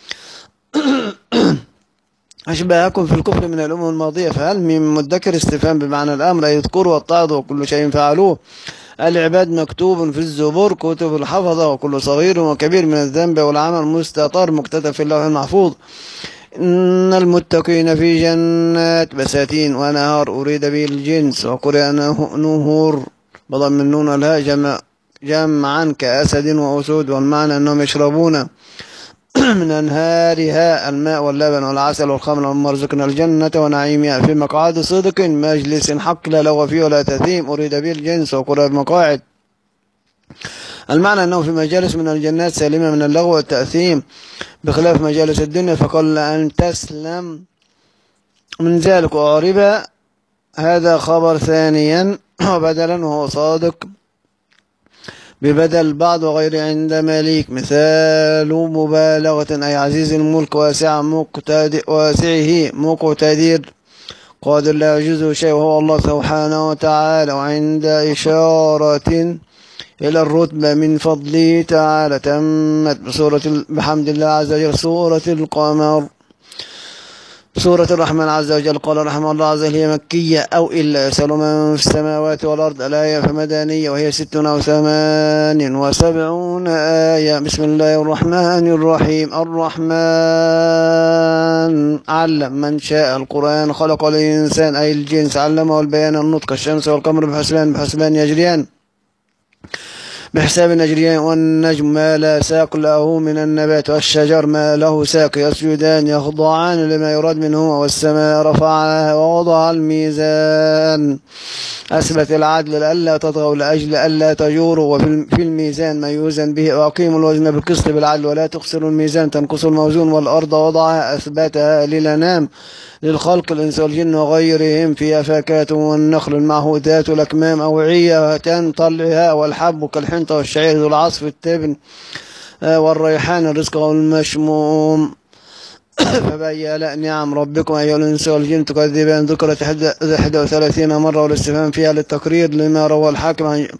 أشباهكم في الكفر من الأمم الماضية فهل من مدكر استفهام بمعنى الأمر أي اذكروا واتعظوا وكل شيء فعلوه. العباد مكتوب في الزبور كتب الحفظة وكل صغير وكبير من الذنب والعمل مستطر مكتتب في اللوح المحفوظ. إن المتقين في جنات بساتين ونهار أريد به الجنس وقرئ نهور بضم النون والهاء جمع جمعا كأسد وأسود، والمعنى أنهم يشربون من أنهارها الماء واللبن والعسل والخمر، ومما رزقنا الجنة ونعيمها في مقعد صدق مجلس حق لا لغو فيه ولا تثيم أريد به الجنس وقرب مقاعد. المعنى أنه في مجالس من الجنات سالمة من اللغو والتأثيم بخلاف مجالس الدنيا، فقل أن تسلم من ذلك. وأعرب هذا خبر ثانيا وبدلا وهو صادق ببدل بعض وغير عند مليك، مثال مبالغة أي عزيز الملك واسع مقتدر واسعه مقتدر قادر لا يعجزه شيء وهو الله سبحانه وتعالى. وعند إشارة إلى الرتبة من فضله تعالى تمت بسورة بحمد الله عز وجل سورة القمر. سورة الرحمن عز وجل قال رحمه الله عز وجل هي مكية أو إلا يسأل من في السماوات والأرض الآية فمدانية، وهي ست أو ثمان وسبعون آية. بسم الله الرحمن الرحيم. الرحمن علم من شاء القرآن خلق الإنسان أي الجنس علمه البيان النطق. الشمس والقمر بحسبان بحسبان يجريان بحساب يجريان، والنجم ما لا ساق له من النبات، والشجر ما له ساق يسجدان يخضعان لما يراد منهما، والسماء رفعها ووضع الميزان أثبت العدل لئلا تطغوا لأجل ألا تجوروا، وفي الميزان ما يوزن به، وأقيموا الوزن بالقسط بالعدل ولا تخسروا الميزان تنقصوا الموزون. والأرض وضعها أثبتها للأنام للخلق الإنس والجن وغيرهم فيها فاكهة والنخل المعهود ذات الأكمام أوعية طلعها والحب كالحنطة والشعير ذو العصف التبن والريحان الرزق والمشموم. فبأي آلاء نعم ربكم أيها الإنس والجن تكذبان. ذكرت إحدى وثلاثين مرة والاستفهام فيها للتقرير لما روى الحاكم عن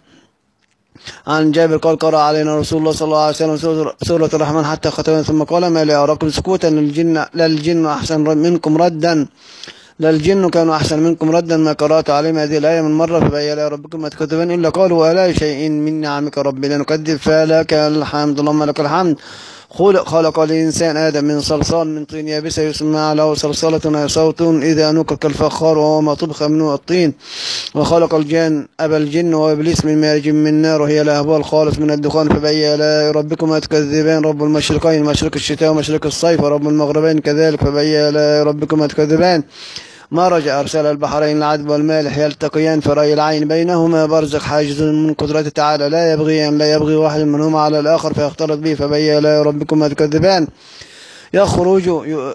عن جابر قال قرأ علينا رسول الله صلى الله عليه وسلم سورة الرحمن حتى ختمها ثم قال ما لي أراكم سكوتا للجن للجن أحسن منكم ردا للجن كانوا أحسن منكم ردا ما قرأت عليهم هذه الآية من مرة. فبأي آلاء ربكم ما تكذبان إلا قالوا ولا شيء من نعمك ربي لا نكذب فلك الحمد. اللهم لك الحمد. خلق, خلق الإنسان آدم من صلصال من طين يابس يسمع له صلصلة صوت إذا نكر كالفخار وهو ما طبخ منه الطين. وخلق الجن أبا الجن وإبليس من مارج من نار وهي لهبها الخالص من الدخان. فبأي آلاء ربكما تكذبان رب المشرقين مشرق الشتاء ومشرق الصيف ورب المغربين كذلك. فبأي آلاء ربكما تكذبان مرج أرسل البحرين العذب والمالح يلتقيان فرأي العين بينهما برزخ حاجز من قدرته تعالى لا يبغيان لا يبغي واحد منهما على الآخر فيختلط به. فبأي آلاء ربكما تكذبان يخرج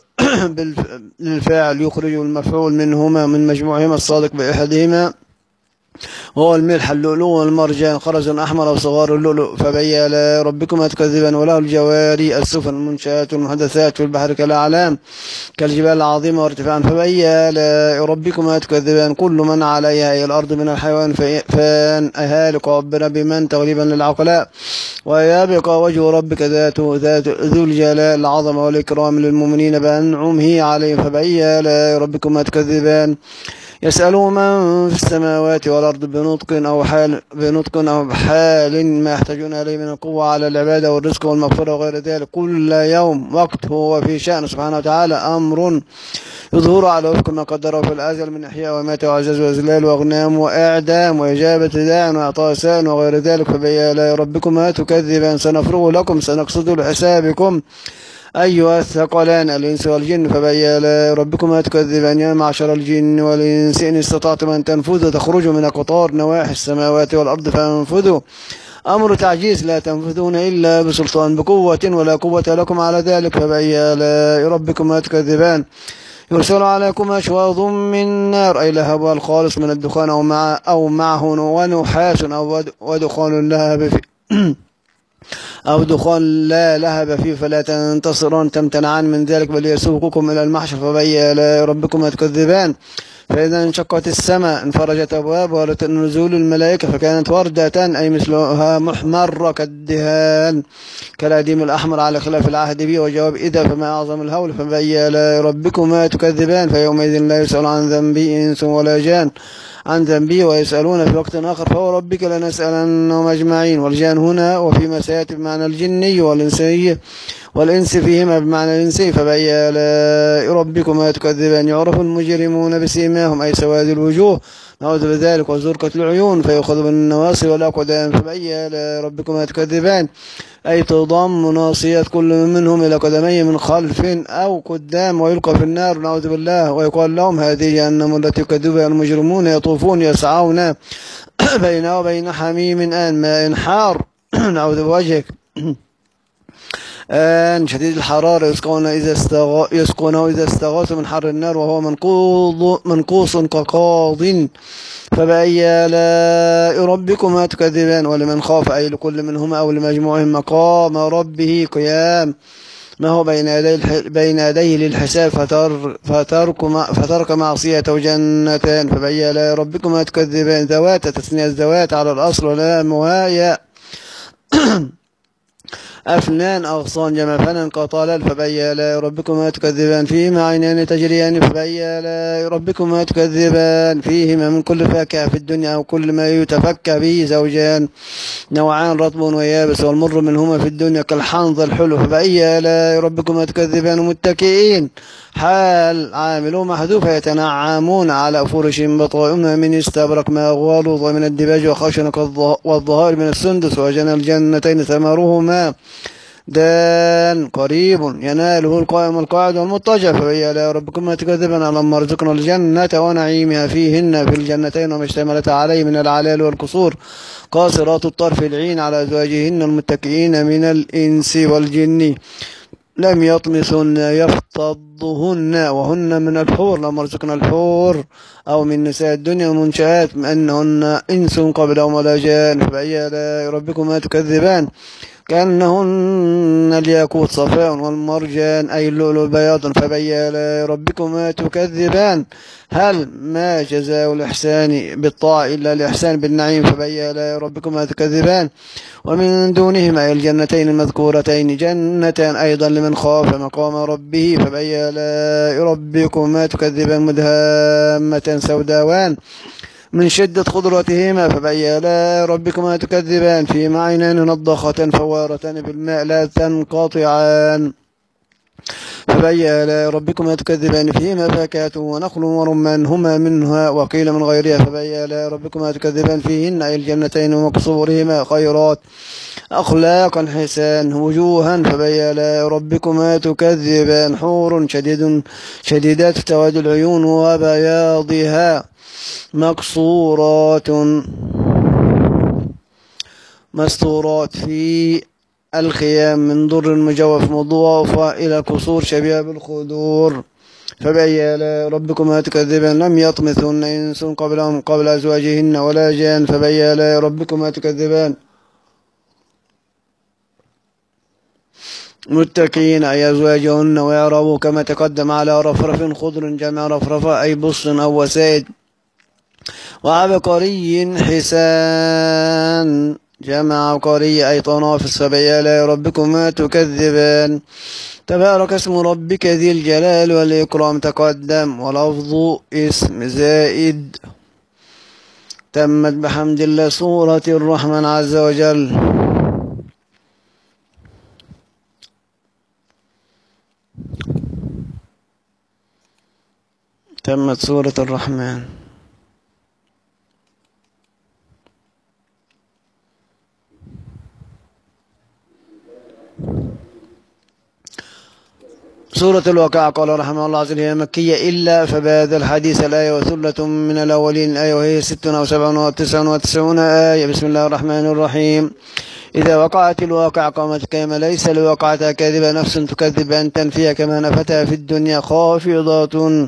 بالفاعل يخرج المفعول منهما من مجموعهما الصادق بأحدهما وهو الملح اللؤلؤ والمرجان خرز أحمر أو صغار اللؤلؤ. فبأي آلاء ربكما تكذبان وله الجواري السفن المنشآت المحدثات في البحر كالأعلام كالجبال العظيمة وارتفاعا. فبأي آلاء ربكما تكذبان كل من عليها هي الأرض من الحيوان فان أهالك وعبر بمن تغليبا للعقلاء. ويبقى وجه ربك ذات ذات ذو الجلال العظمة والإكرام للمؤمنين بأنعمه عليهم. فبأي آلاء ربكما تكذبان يسألوا من في السماوات والأرض بنطق أو حال بنطق أو حال ما يحتاجون إليه من القوة على العبادة والرزق والمغفرة وغير ذلك. كل يوم وقت هو في شأن سبحانه وتعالى أمر يظهر على وفق ما قدره في الأزل من إحياء ومات وعزاز وإذلال وأغنام وإعدام وإجابة داع وإعطاء سائل وغير ذلك. فبأي آلاء ربكما تكذبان سنفرغ لكم سنقصد لحسابكم أيها الثقلان الإنس والجن. فبأي آلاء ربكما تكذبان يا معشر الجن والإنس إن استطعتم أن تنفذوا تخرجوا من أقطار نواحي السماوات والأرض فانفذوا أمر تعجيز لا تنفذون إلا بسلطان بقوة ولا قوة لكم على ذلك. فبأي آلاء ربكما تكذبان يرسل عليكم أشواظ من نار أي لهب الخالص من الدخان أو مع أو معه ونحاس أو ودخان لهب في أو دخان لا لهب فيه فلا تنتصرون تمتنعان من ذلك بل يسوقكم إلى المحشر. فبأي آلاء ربكما تكذبان فإذا انشقت السماء انفرجت أبوابها ولنزول الملائكة فكانت وردة أي مثلها محمرة كالدهان كالأديم الأحمر على خلاف العهد به. وجواب إذا فما أعظم الهول. فبأي آلاء ربكما تكذبان فيومئذ لا يسأل عن ذنبه إنس ولا جان عن ذنبه ويسألون في وقت آخر فهو ربك لنسألنهم أجمعين. والجان هنا وفيما سيأتي بمعنى الجني والإنسي والإنس فيهما بمعنى الإنس، فبأي آلاء ربكما تكذبان. يعرف المجرمون بسيماهم أي سواد الوجوه، نعوذ بذلك، وزرقة العيون، فيؤخذ بالنواصي والأقدام. فبأي آلاء ربكما تكذبان أي تضم ناصية كل منهم إلى قدميه من خلف أو قدام، ويلقى في النار، نعوذ بالله. ويقال لهم هذه جهنم التي يكذبها المجرمون، يطوفون يسعون بينه وبين حميم آن ماء حار نعوذ بوجهك آن شديد الحرارة، يسقون إذا استغ... يسقونه إذا استغاثوا من حر النار، وهو منقوض منقوص كقاض. فبأي آلاء ربكما تكذبان. ولمن خاف أي لكل منهما أو لمجموعهم مقام ربه قيام، ما هو بين يديه الح... بين يديه للحساب، فتر... فترك ما... فترك معصية وجنتان. فبأي آلاء ربكما تكذبان. ذوات تثنية الذوات على الأصل، ولا موايا أفنان أغصان جمع فنان قطالل. فبأي آلاء ربكما تكذبان. فيهما عينان تجريان. فبأي آلاء ربكما تكذبان. فيهما من كل فاكهة في الدنيا أو كل ما يتفكى به زوجان، نوعان رطب ويابس، والمر منهما في الدنيا كالحنظ الحلو. فبأي آلاء ربكما تكذبان. متكئين حال عامل محذوف، يتنعمون على فرش بطائنها من استبرق ما غلظ من الدباج وخشنق والظهار من السندس، وجنى الجنتين ثمرهما دان قريب يناله القائم والقاعد والمضطجع. فبأي آلاء ربكما تكذبان. اللهم ارزقنا الجنة ونعيمها فيهن في الجنتين وما اشتملت عليه من العلال والقصور، قاصرات الطرف العين على أزواجهن المتكئين من الإنس والجن، لم يطمثن يفتضهن، وهن من الحور. لما رزقنا الحور أو من نساء الدنيا المنشآت أنهن إنس قبلهم ولا جان. فبأي آلاء ربكما تكذبان. كأنهن الياقوت صفاء والمرجان أي اللؤلؤ بياض. فبأي آلاء ربكما تكذبان. هل ما جزاء الإحسان بالطاعة إلا الإحسان بالنعيم. فبأي آلاء ربكما تكذبان. ومن دونهما أي الجنتين المذكورتين جنتان أيضا لمن خاف مقام ربه. فبأي آلاء ربكما تكذبان. مدهامة سوداوان من شدة خضرتهما. فبأي آلاء ربكما تكذبان. فيهما عينان نضختان فوارتان بالماء لا تنقطعان. فبأي آلاء ربكما تكذبان. فيهما فاكهة ونخل ورمان هما منها وقيل من غيرها. فبأي آلاء ربكما تكذبان. فيهن أي الجنتين ومقصورهما خيرات أخلاقا حسان وجوها. فبأي آلاء ربكما تكذبان. حور شديد شديدات سواد العيون وبياضها، مقصورات مستورات في الخيام من در مجوف مضافة إلى قصور شبيهة بالخدور. فبأي آلاء ربكما تكذبان. لم يطمثن إنس قبلهم قبل أزواجهن ولا جان. فبأي آلاء ربكما تكذبان. متكئين أي أزواجهن، ويعربوا كما تقدم على رفرف خضر جمع رفرفة أي بص أو وسائد، وعبقري حسان جمع عبقري أي طنافس. فبأي آلاء ربكما تكذبان. تبارك اسم ربك ذي الجلال والإكرام تقدم، ولفظ اسم زائد. تمت بحمد الله سورة الرحمن عز وجل. تمت سورة الرحمن. سورة الواقعة. قال رحمه الله عز وجل هي مكية إلا فبهذا الحديث الآية وثلة من الأولين الآية، وهي ست أو سبع وتسع وتسعون آية. بسم الله الرحمن الرحيم. إذا وقعت الواقع قامت كما ليس لوقعتها كاذبة نفس تكذب أن تنفيها كما نفتها في الدنيا. خافضة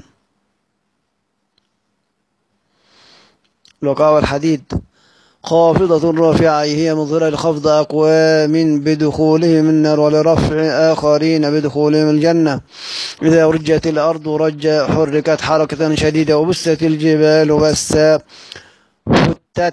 الوقع والحديد. خافضة رافعة هي مظهرة لخفض أقوام بدخولهم النار ولرفع آخرين بدخولهم الجنة. إذا رجت الأرض رجا حركت حركة شديدة وبست الجبال بسا فتت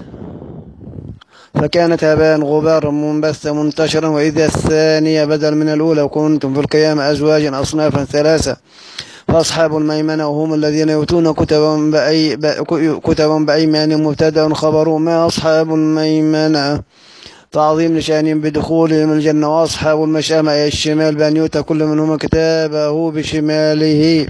فكانت هباء غبارا منبثا منتشرا. وإذا الثانية بدل من الأولى وكنتم في القيامة أزواجا أصنافا ثلاثة. فأصحاب الميمنة وهم الذين يؤتون كتبا بأي كتبا بأيمانهم مبتدأ خبر ما أصحاب الميمنة تعظيم لشأنهم بدخولهم الجنة. وأصحاب المشأمة أي الشمال بأن يؤتى كل منهما كتابه بشماله.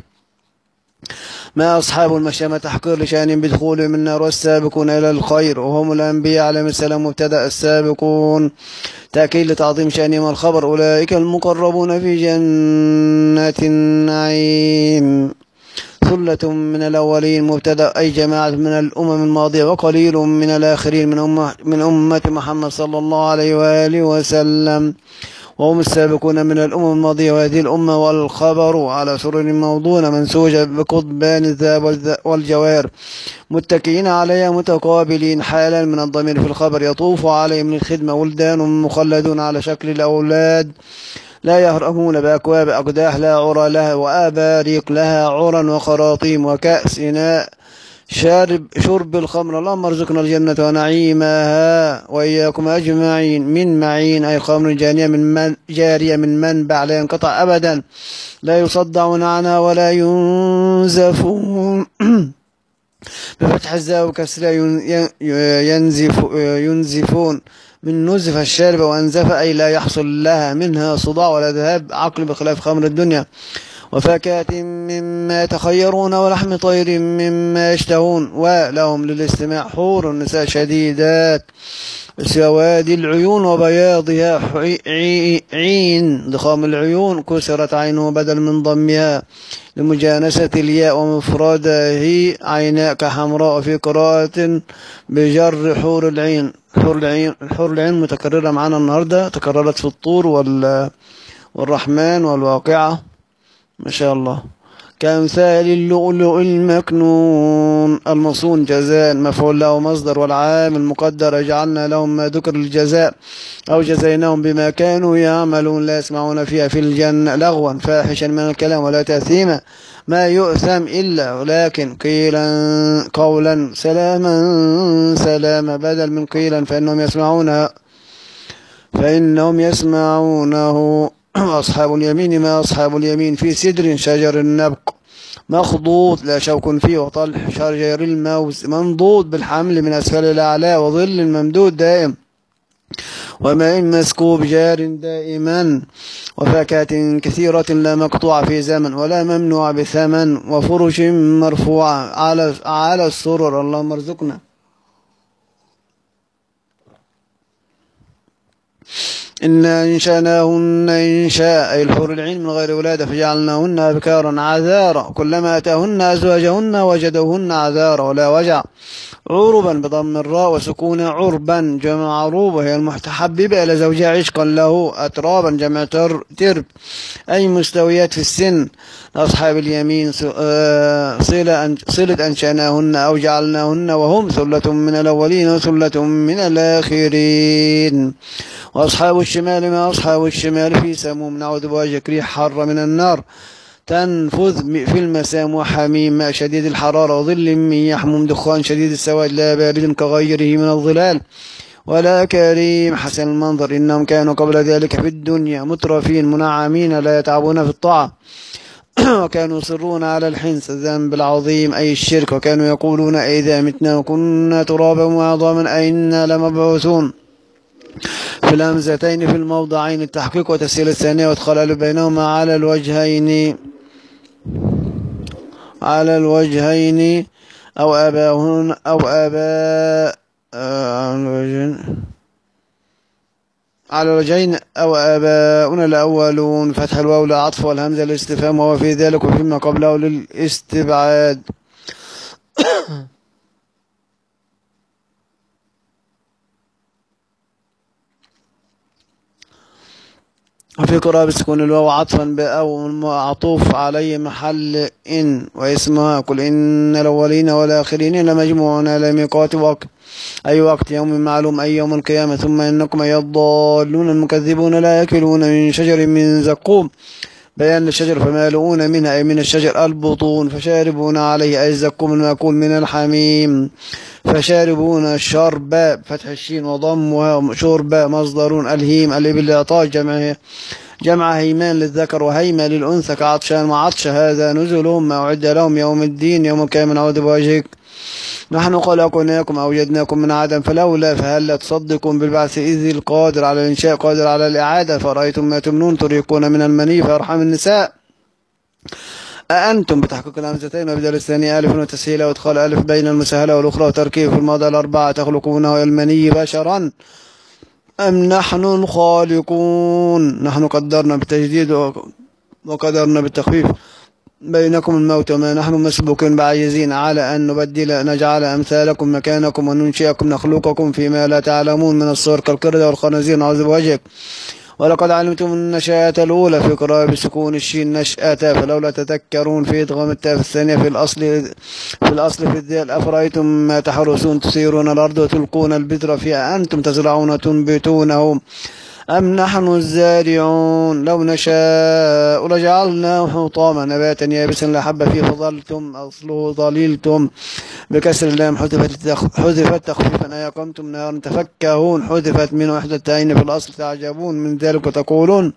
ما أصحاب المشأمة تحقير لشأنهم بدخولهم النار. والسابقون إلى الخير وهم الأنبياء عليهم السلام. مبتدأ السابقون تأكيد لتعظيم شأنهم. الخبر أولئك المقربون في جنات النعيم. ثلة من الأولين مبتدأ أي جماعة من الأمم الماضية وقليل من الآخرين من أمة, من أمة محمد صلى الله عليه وآله وسلم وهم السابقون من الأمم الماضية وهذه الأمة. والخبر على سرر موضونة منسوجة بقضبان الذهب والجواهر متكئين عليها متقابلين. حالا من الضمير في الخبر يطوف عليهم للخدمة ولدان مخلدون على شكل الأولاد لا يهرمون بأكواب أقداح لا عرى لها وآباريق لها عرى وخراطيم وكأس إناء شارب شرب الخمر. اللهم ارزقنا الجنة ونعيمها وإياكم أجمعين. من معين أي خمر جارية من, من جارية من منبع لا ينقطع أبدا لا يصدعون عنها ولا ينزفون بفتح الزاء وكسرها ينزف ينزفون من نزف الشارب وأنزف أي لا يحصل لها منها صداع ولا ذهاب عقل بخلاف خمر الدنيا. وفاكهة مما يتخيرون ولحم طير مما يشتهون. ولهم للاستماع حور النساء شديدات سواد العيون وبياضها عين ضخام العيون كسرت عينه بدل من ضمها لمجانسة الياء ومفرده عيناء كحمراء. في قراءة بجر حور العين. حور العين حور العين متكررة معنا النهاردة تكررت في الطور والرحمن والواقعة ما شاء الله. كأمثال اللؤلؤ المكنون. المصون جزاء مفعول له مصدر والعامل المقدر جعلنا لهم ما ذكر الجزاء أو جزيناهم بما كانوا يعملون. لا يسمعون فيها في الجنة لغوا فاحشا من الكلام ولا تأثيما ما يؤثم إلا ولكن قيلا قولا سلاما سلاما بدل من قيلا فإنهم يسمعون فإنهم يسمعونه. أصحاب اليمين ما أصحاب اليمين في سدر شجر النبق مخضوط لا شوك فيه وطلح شجر الموز منضود بالحمل من أسفل الأعلى وظل ممدود دائم وماء مسكوب جار دائما. وفاكهة كثيرة لا مقطوعة في زمن ولا ممنوع بثمن. وفرش مرفوعة على على السرر. اللهم ارزقنا. إنا إنشأناهن إنشاء أي الحور العين من غير ولادة فجعلناهن أبكارا عذارا كلما أتاهن أزواجهن وجدوهن عذارا ولا وجع. عربا بضم الراء وسكون عربا جمع عروب وهي المتحببة إلى زوجها عشقا له. أترابا جمع ترب أي مستويات في السن. أصحاب اليمين صلة صلة أنشأناهن أو جعلناهن وهم ثلة من الأولين وثلة من الآخرين. وأصحاب الشمال ما أصحاب الشمال في سموم نعوذ بوجهك ريح حر من النار تنفذ في المسام وحميم ماء شديد الحرارة وظل من يحموم دخان شديد السواد لا بارد كغيره من الظلال ولا كريم حسن المنظر. إنهم كانوا قبل ذلك في الدنيا مترفين منعمين لا يتعبون في الطاعة وكانوا يصرون على الحنث الذنب العظيم أي الشرك. وكانوا يقولون إذا متنا وكنا ترابا وعظاما أئنا لمبعوثون. في الهمزتين في الموضعين التحقيق وتسهيل الثانية وادخال بينهما على الوجهين على الوجهين أو آباؤهن أو آباء على الوجهين أو آباؤنا الأولون. فتح الواو للعطف والهمزة للاستفهام وهو في ذلك وفيما قبله للاستبعاد. وفي قراءة بسكون الواو عطفا بأو معطوف عليه محل إن واسمها قل إن الأولين والآخرين لمجموعون لميقات وقت أي وقت يوم معلوم أي يوم القيامة. ثم إنكم أيها الضالون المكذبون لا يأكلون من شجر من زقوم بيان الشجر فمالؤون منها أي من الشجر البطون فشاربون عليه أي الزقوم المأكول من الحميم فشاربون الشرب فتح الشين وضمها شرب مصدر الهيم الإبل العطاش جمعه جمع هيمان للذكر وهيمة للأنثى كعطشان وعطش هذا نزلهم ما أعد لهم يوم الدين يوم القيامة نعوذ بوجهك نحن خلقناكم أوجدناكم من عدم فلولا فهل تصدقون بالبعث إذ القادر على الإنشاء قادر على الإعادة فرأيتم ما تمنون تريقون من المني في أرحام النساء أأنتم بتحقيق الهمزتين وبدل الثانية ألف وتسهيل وإدخال ألف بين المسهلة والأخرى وتركيب في الماضي الأربعة تخلقونه المني بشرا أم نحن الخالقون نحن قدرنا بالتجديد وقدرنا بالتخفيف بينكم الموت وما نحن مسبوقين بعاجزين على أن نبدل نجعل أمثالكم مكانكم وننشئكم نخلقكم فيما لا تعلمون من الصور كالقردة والخنازير نعوذ بوجهك ولقد علمتم النشأة الأولى في قراءة بسكون الشين نشأة فلولا تذكرون في إدغام التاء في الثانية في الأصل في الأصل في الذيل أفرأيتم ما تحرسون تثيرون الأرض وتلقون البذر فيها أنتم تزرعون تنبتونه أم نحن الزارعون لو نشاء لجعلناه حطاما نباتا يابسا لا حب فيه فظلتم أصله ظللتم بكسر اللام حذفت حذفت تخفيفا أيقمتم نارا تفكهون حذفت من وحدة التعين في الأصل تعجبون من ذلك وتقولون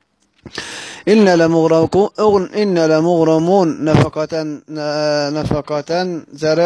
إن لمغرمون إن لمغرمون نفقة نفقة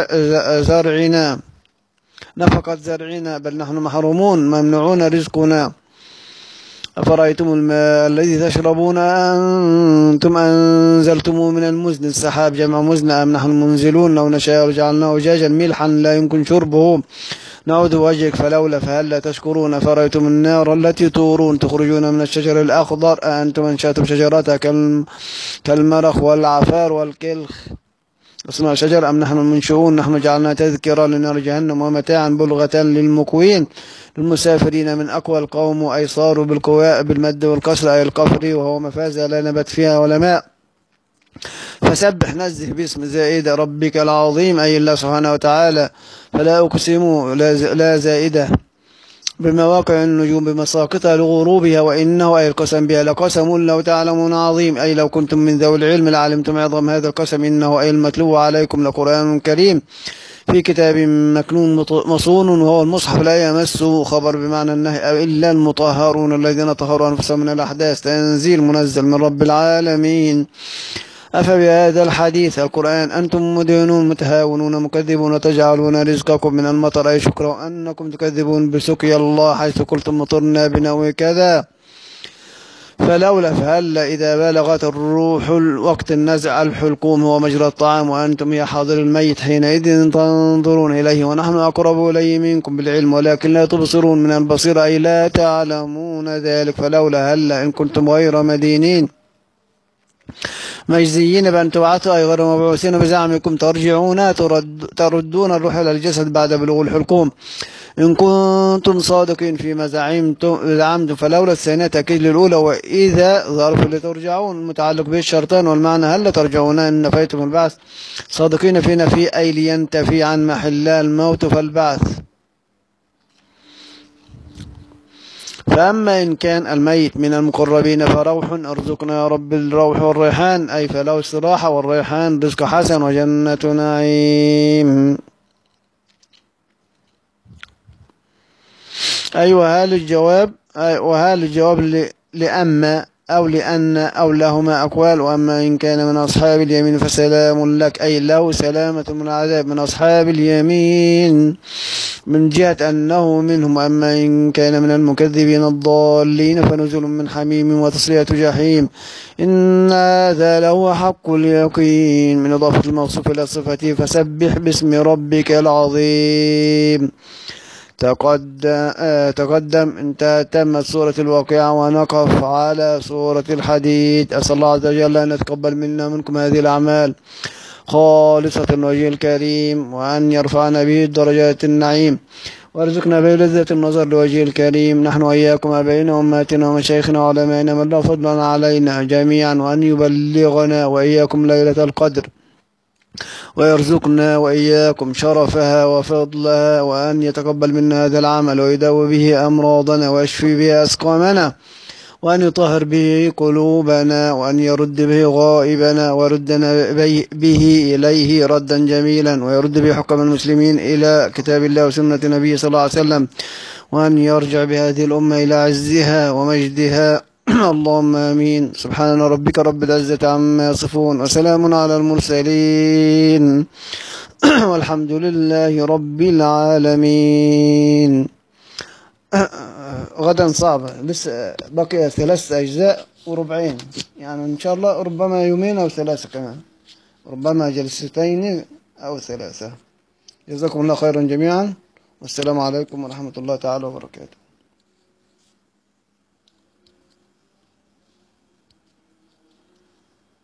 زرعنا نفقة زرعنا بل نحن محرومون ممنوعون رزقنا أفرأيتم الماء الذي تشربون أنتم أنزلتموه من المزن السحاب جمع مزن أم نحن المنزلون لو نشاء جعلناه أجاجا ملحا لا يمكن شربه نعوذ وجهك فلولا فهل تشكرون أفرأيتم النار التي تورون تخرجون من الشجر الأخضر أأنتم أنشأتم شجرتها كالمرخ والعفار والكلخ أصنع شجر أم نحن المنشؤون نحن جعلنا تذكرا لنار جهنم ومتاعا بلغة للمكوين للمسافرين من أقوى القوم أي صاروا بالقواء بالمد والكسر أي القفر وهو مفازة لا نبت فيها ولا ماء فسبح نزه باسم زائدة ربك العظيم أي الله سبحانه وتعالى فلا أقسم لا زائدة بمواقع النجوم بمساقطها لغروبها وإنه أي القسم بها لقسم لو تعلمون عظيم أي لو كنتم من ذوي العلم لعلمتم عظم هذا القسم إنه أي المتلو عليكم لقرآن كريم في كتاب مكنون مصون وهو المصحف لا يمسه خبر بمعنى النهي إلا المطهرون الذين طهروا أنفسهم من الأحداث تنزيل منزل من رب العالمين أفبهذا الحديث القرآن أنتم مدينون متهاونون مكذبون تجعلون رزقكم من المطر أي شكرا أنكم تكذبون بسقيا الله حيث قلتم مطرنا بنوء كذا فلولا فهل إذا بلغت الروح وقت النزع الحلقوم هو مجرى الطعام وأنتم يا حاضر الميت حينئذ تنظرون إليه ونحن أقرب إليه منكم بالعلم ولكن لا تبصرون من البصير أي لا تعلمون ذلك فلولا هل إن كنتم غير مدينين مجزيين بأن تبعثوا أي غير مبعوثين بزعمكم ترجعون ترد تردون الروح إلى الجسد بعد بلوغ الحلقوم إن كنتم صادقين فيما زعمتم زعمتم فلولا الثانية تأكيد للأولى وإذا ظرف لترجعون متعلق به الشرطان والمعنى هل ترجعون إن نفيتم البعث صادقين في نفي أي لينتفي عن محل الموت فالبعث فأما إن كان الميت من المقربين فروح ارزقنا يا رب الروح والريحان أي فله استراحة والريحان رزق حسن وجنة نعيم أي وهل الجواب أي وهل الجواب لأما أو لأن أو لهما أقوال وأما إن كان من أصحاب اليمين فسلام لك أي له سلامة من العذاب من أصحاب اليمين من جهة أنه منهم أما إن كان من المكذبين الضالين فنزل من حميم وتصلية جحيم إن هذا لهو حق اليقين من إضافة الموصوف إلى صفته فسبح باسم ربك العظيم تقدم, آه تقدم انت تمت سورة الواقعة ونقف على سورة الحديد أسأل الله عز وجل أن يتقبل منا منكم هذه الأعمال خالصة الوجه الكريم وأن يرفعنا به درجات النعيم وارزقنا به لذة النظر لوجه الكريم نحن وإياكم بين أماتنا ومشايخنا وعلمائنا من له فضلا علينا جميعا وأن يبلغنا وإياكم ليلة القدر ويرزقنا وإياكم شرفها وفضلها وأن يتقبل منا هذا العمل ويداوي به أمراضنا ويشفي به أسقامنا وأن يطهر به قلوبنا وأن يرد به غائبنا ويردنا به إليه ردا جميلا ويرد به حكم المسلمين إلى كتاب الله وسنة نبيه صلى الله عليه وسلم وأن يرجع بهذه الأمة إلى عزها ومجدها اللهم آمين سبحان ربك رب العزة عما يصفون وسلام على المرسلين والحمد لله رب العالمين. غدا صعبة، لسه بقي ثلاث أجزاء وربعين، يعني إن شاء الله ربما يومين أو ثلاثة كمان، ربما جلستين أو ثلاثة. جزاكم الله خيرا جميعا، والسلام عليكم ورحمة الله تعالى وبركاته.